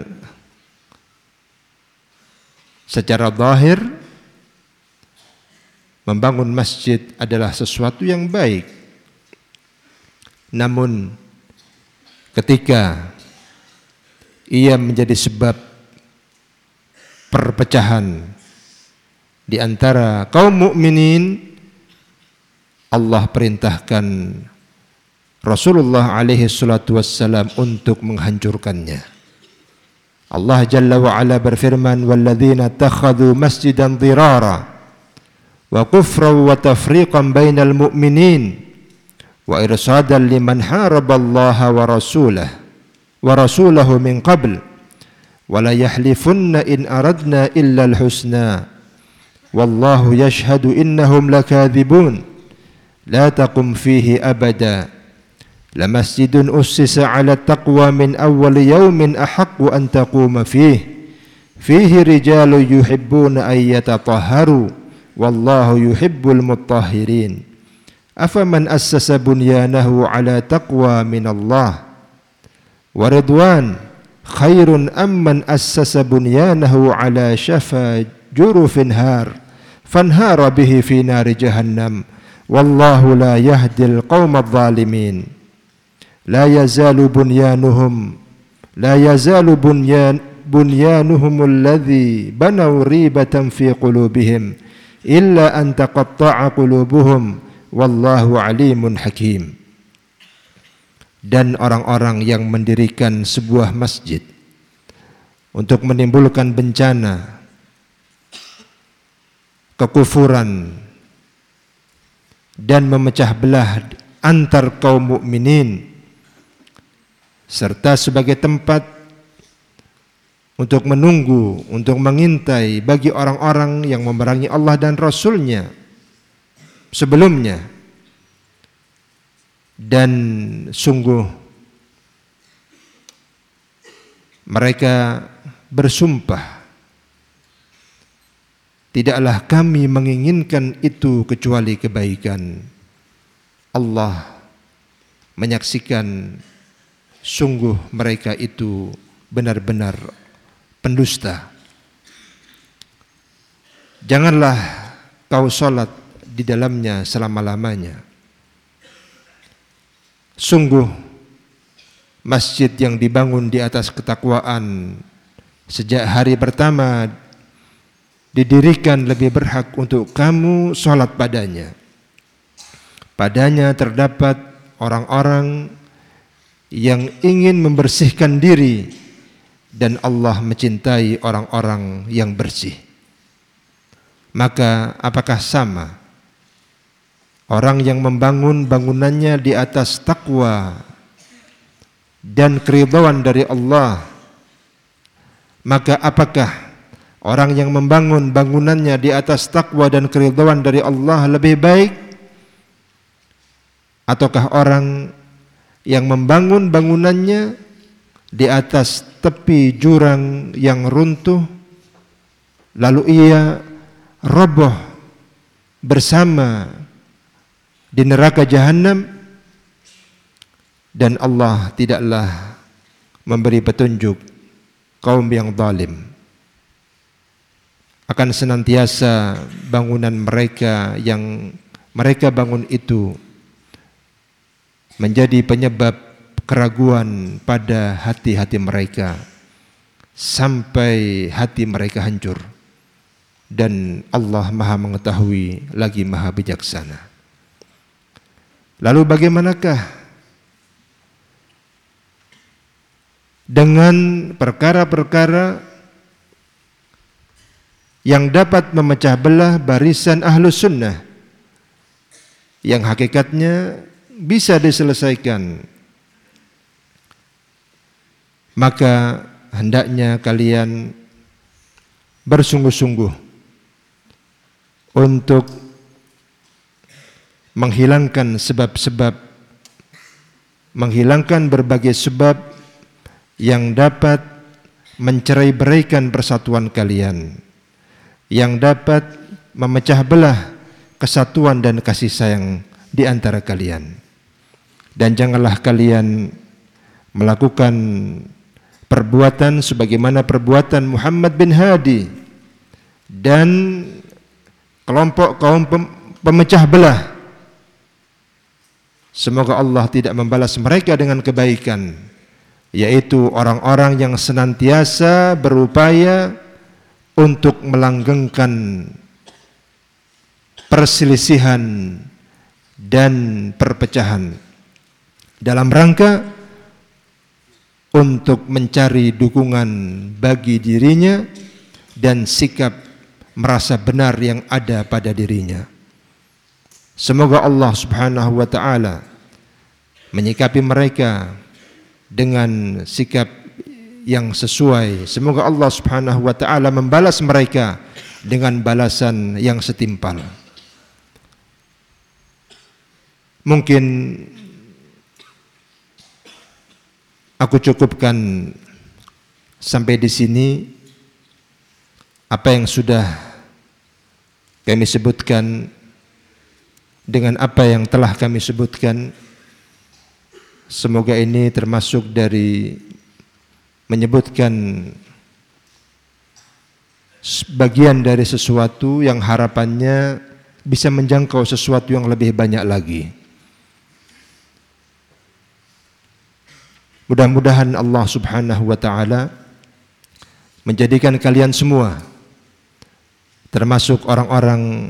secara zahir membangun masjid adalah sesuatu yang baik. Namun ketika ia menjadi sebab perpecahan di antara kaum mukminin, Allah perintahkan Rasulullah alaihi salatu wassalam untuk menghancurkannya. Allah Jalla wa Ala berfirman, "Walladzina takhadhu masjidan dirara wa kufran wa tafriqan bainal mu'minin wa irsadan liman haraballaha wa rasulahu min qabl wa la yahlifunna in aradna illa al-husna wallahu yashhadu innahum lakadzibun la taqum fihi abada lamasjidun ussisa 'ala taqwa min awwal yawmin ahaqqu an taquma fihi rijalun yuhibbuna an yatatahharu wallahu yuhibbul mutahhirin afaman assasa bunyanahu 'ala taqwa min Allah wa ridwan khairun amman assasa bunyanahu 'ala shafa jurufin fanhara bihi fi nari jahannam wallahu la yahdil qaumadh dhalimin la yazalu bunyanuhum alladhi banaw ribatan fi qulubihim illa an taqatta'a qulubuhum wallahu alimun hakim. Dan orang-orang yang mendirikan sebuah masjid untuk menimbulkan bencana kekufuran dan memecah belah antar kaum mukminin, serta sebagai tempat untuk menunggu, untuk mengintai bagi orang-orang yang memerangi Allah dan Rasul-Nya sebelumnya. Dan sungguh mereka bersumpah, tidaklah kami menginginkan itu kecuali kebaikan. Allah menyaksikan sungguh mereka itu benar-benar pendusta. Janganlah kau salat di dalamnya selama-lamanya. Sungguh masjid yang dibangun di atas ketakwaan sejak hari pertama didirikan lebih berhak untuk kamu salat padanya. Padanya terdapat orang-orang yang ingin membersihkan diri, dan Allah mencintai orang-orang yang bersih. Maka apakah sama orang yang membangun bangunannya di atas takwa dan keridhaan dari Allah, maka apakah orang yang membangun bangunannya di atas takwa dan keridhaan dari Allah lebih baik, ataukah orang yang membangun bangunannya di atas tepi jurang yang runtuh, lalu ia roboh bersama di neraka jahanam, dan Allah tidaklah memberi petunjuk kaum yang zalim. Akan senantiasa bangunan mereka yang mereka bangun itu menjadi penyebab keraguan pada hati-hati mereka sampai hati mereka hancur, dan Allah Maha mengetahui lagi Maha bijaksana. Lalu bagaimanakah dengan perkara-perkara yang dapat memecah belah barisan ahlus sunnah yang hakikatnya bisa diselesaikan? Maka hendaknya kalian bersungguh-sungguh untuk menghilangkan sebab-sebab, menghilangkan berbagai sebab yang dapat mencerai-beraikan persatuan kalian, yang dapat memecah belah kesatuan dan kasih sayang di antara kalian. Dan janganlah kalian melakukan perbuatan sebagaimana perbuatan Muhammad bin Hadi dan kelompok kaum pemecah belah. Semoga Allah tidak membalas mereka dengan kebaikan, yaitu orang-orang yang senantiasa berupaya untuk melanggengkan perselisihan dan perpecahan dalam rangka untuk mencari dukungan bagi dirinya dan sikap merasa benar yang ada pada dirinya. Semoga Allah Subhanahu wa taala menyikapi mereka dengan sikap yang sesuai. Semoga Allah Subhanahu wa taala membalas mereka dengan balasan yang setimpal. Mungkin aku cukupkan sampai di sini apa yang sudah kami sebutkan dengan apa yang telah kami sebutkan. Semoga ini termasuk dari menyebutkan bagian dari sesuatu yang harapannya bisa menjangkau sesuatu yang lebih banyak lagi. Mudah-mudahan Allah Subhanahu wa taala menjadikan kalian semua termasuk orang-orang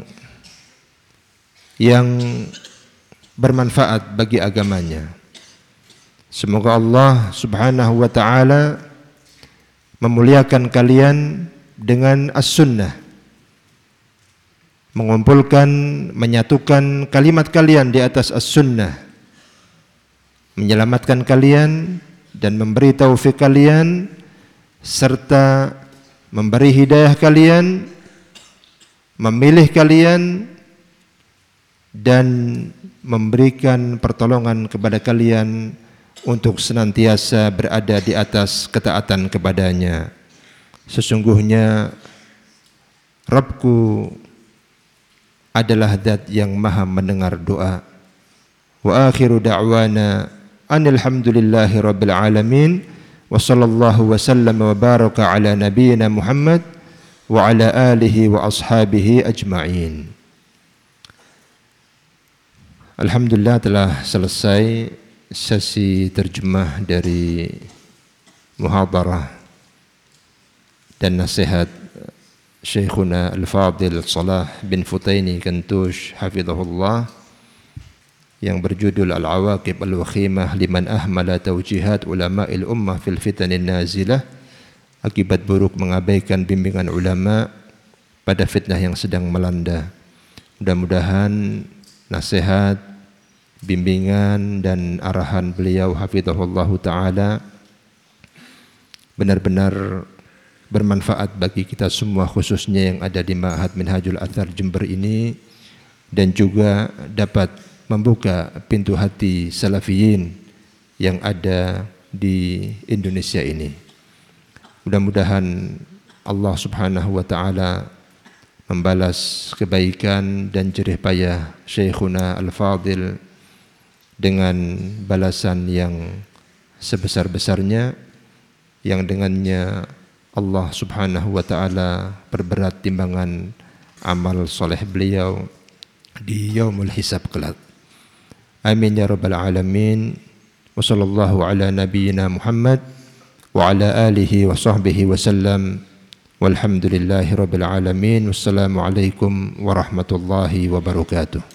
yang bermanfaat bagi agamanya. Semoga Allah Subhanahu wa taala memuliakan kalian dengan as-sunnah, mengumpulkan, menyatukan kalimat kalian di atas as-sunnah, menyelamatkan kalian dan memberi taufik kalian serta memberi hidayah kalian, memilih kalian dan memberikan pertolongan kepada kalian untuk senantiasa berada di atas ketaatan kepadanya. Sesungguhnya Rabbku adalah zat yang maha mendengar doa. Wa akhiru da'wana anil hamdulillahi rabbil alamin wa sallallahu wa sallam wa baraka ala nabiyyina Muhammad wa ala alihi wa ashabihi ajma'in. Alhamdulillah telah selesai sesi terjemah dari muhadarah dan nasihat Syekhuna Al-Fadil Salah bin Futaini Kantush hafizahullah yang berjudul Al-Awaqib Al-Wakhimah liman ahmala taujihat ulama'il ummah fil fitanin nazilah, akibat buruk mengabaikan bimbingan ulama pada fitnah yang sedang melanda. Mudah-mudahan nasihat, bimbingan dan arahan beliau hafizahullahu ta'ala benar-benar bermanfaat bagi kita semua, khususnya yang ada di Ma'had Minhajul Athar Jember ini, dan juga dapat membuka pintu hati salafiyin yang ada di Indonesia ini. Mudah-mudahan Allah Subhanahu wa ta'ala membalas kebaikan dan jerih payah Syekhuna Al-Fadil dengan balasan yang sebesar-besarnya, yang dengannya Allah Subhanahu wa ta'ala perberat timbangan amal soleh beliau di yaumul hisab kelak. Amin ya rabbal alamin. Wa sallallahu ala nabiyyina Muhammad wa ala alihi wa sahbihi wa sallam. Walhamdulillahi rabbil alamin. Wassalamu alaikum warahmatullahi wabarakatuh.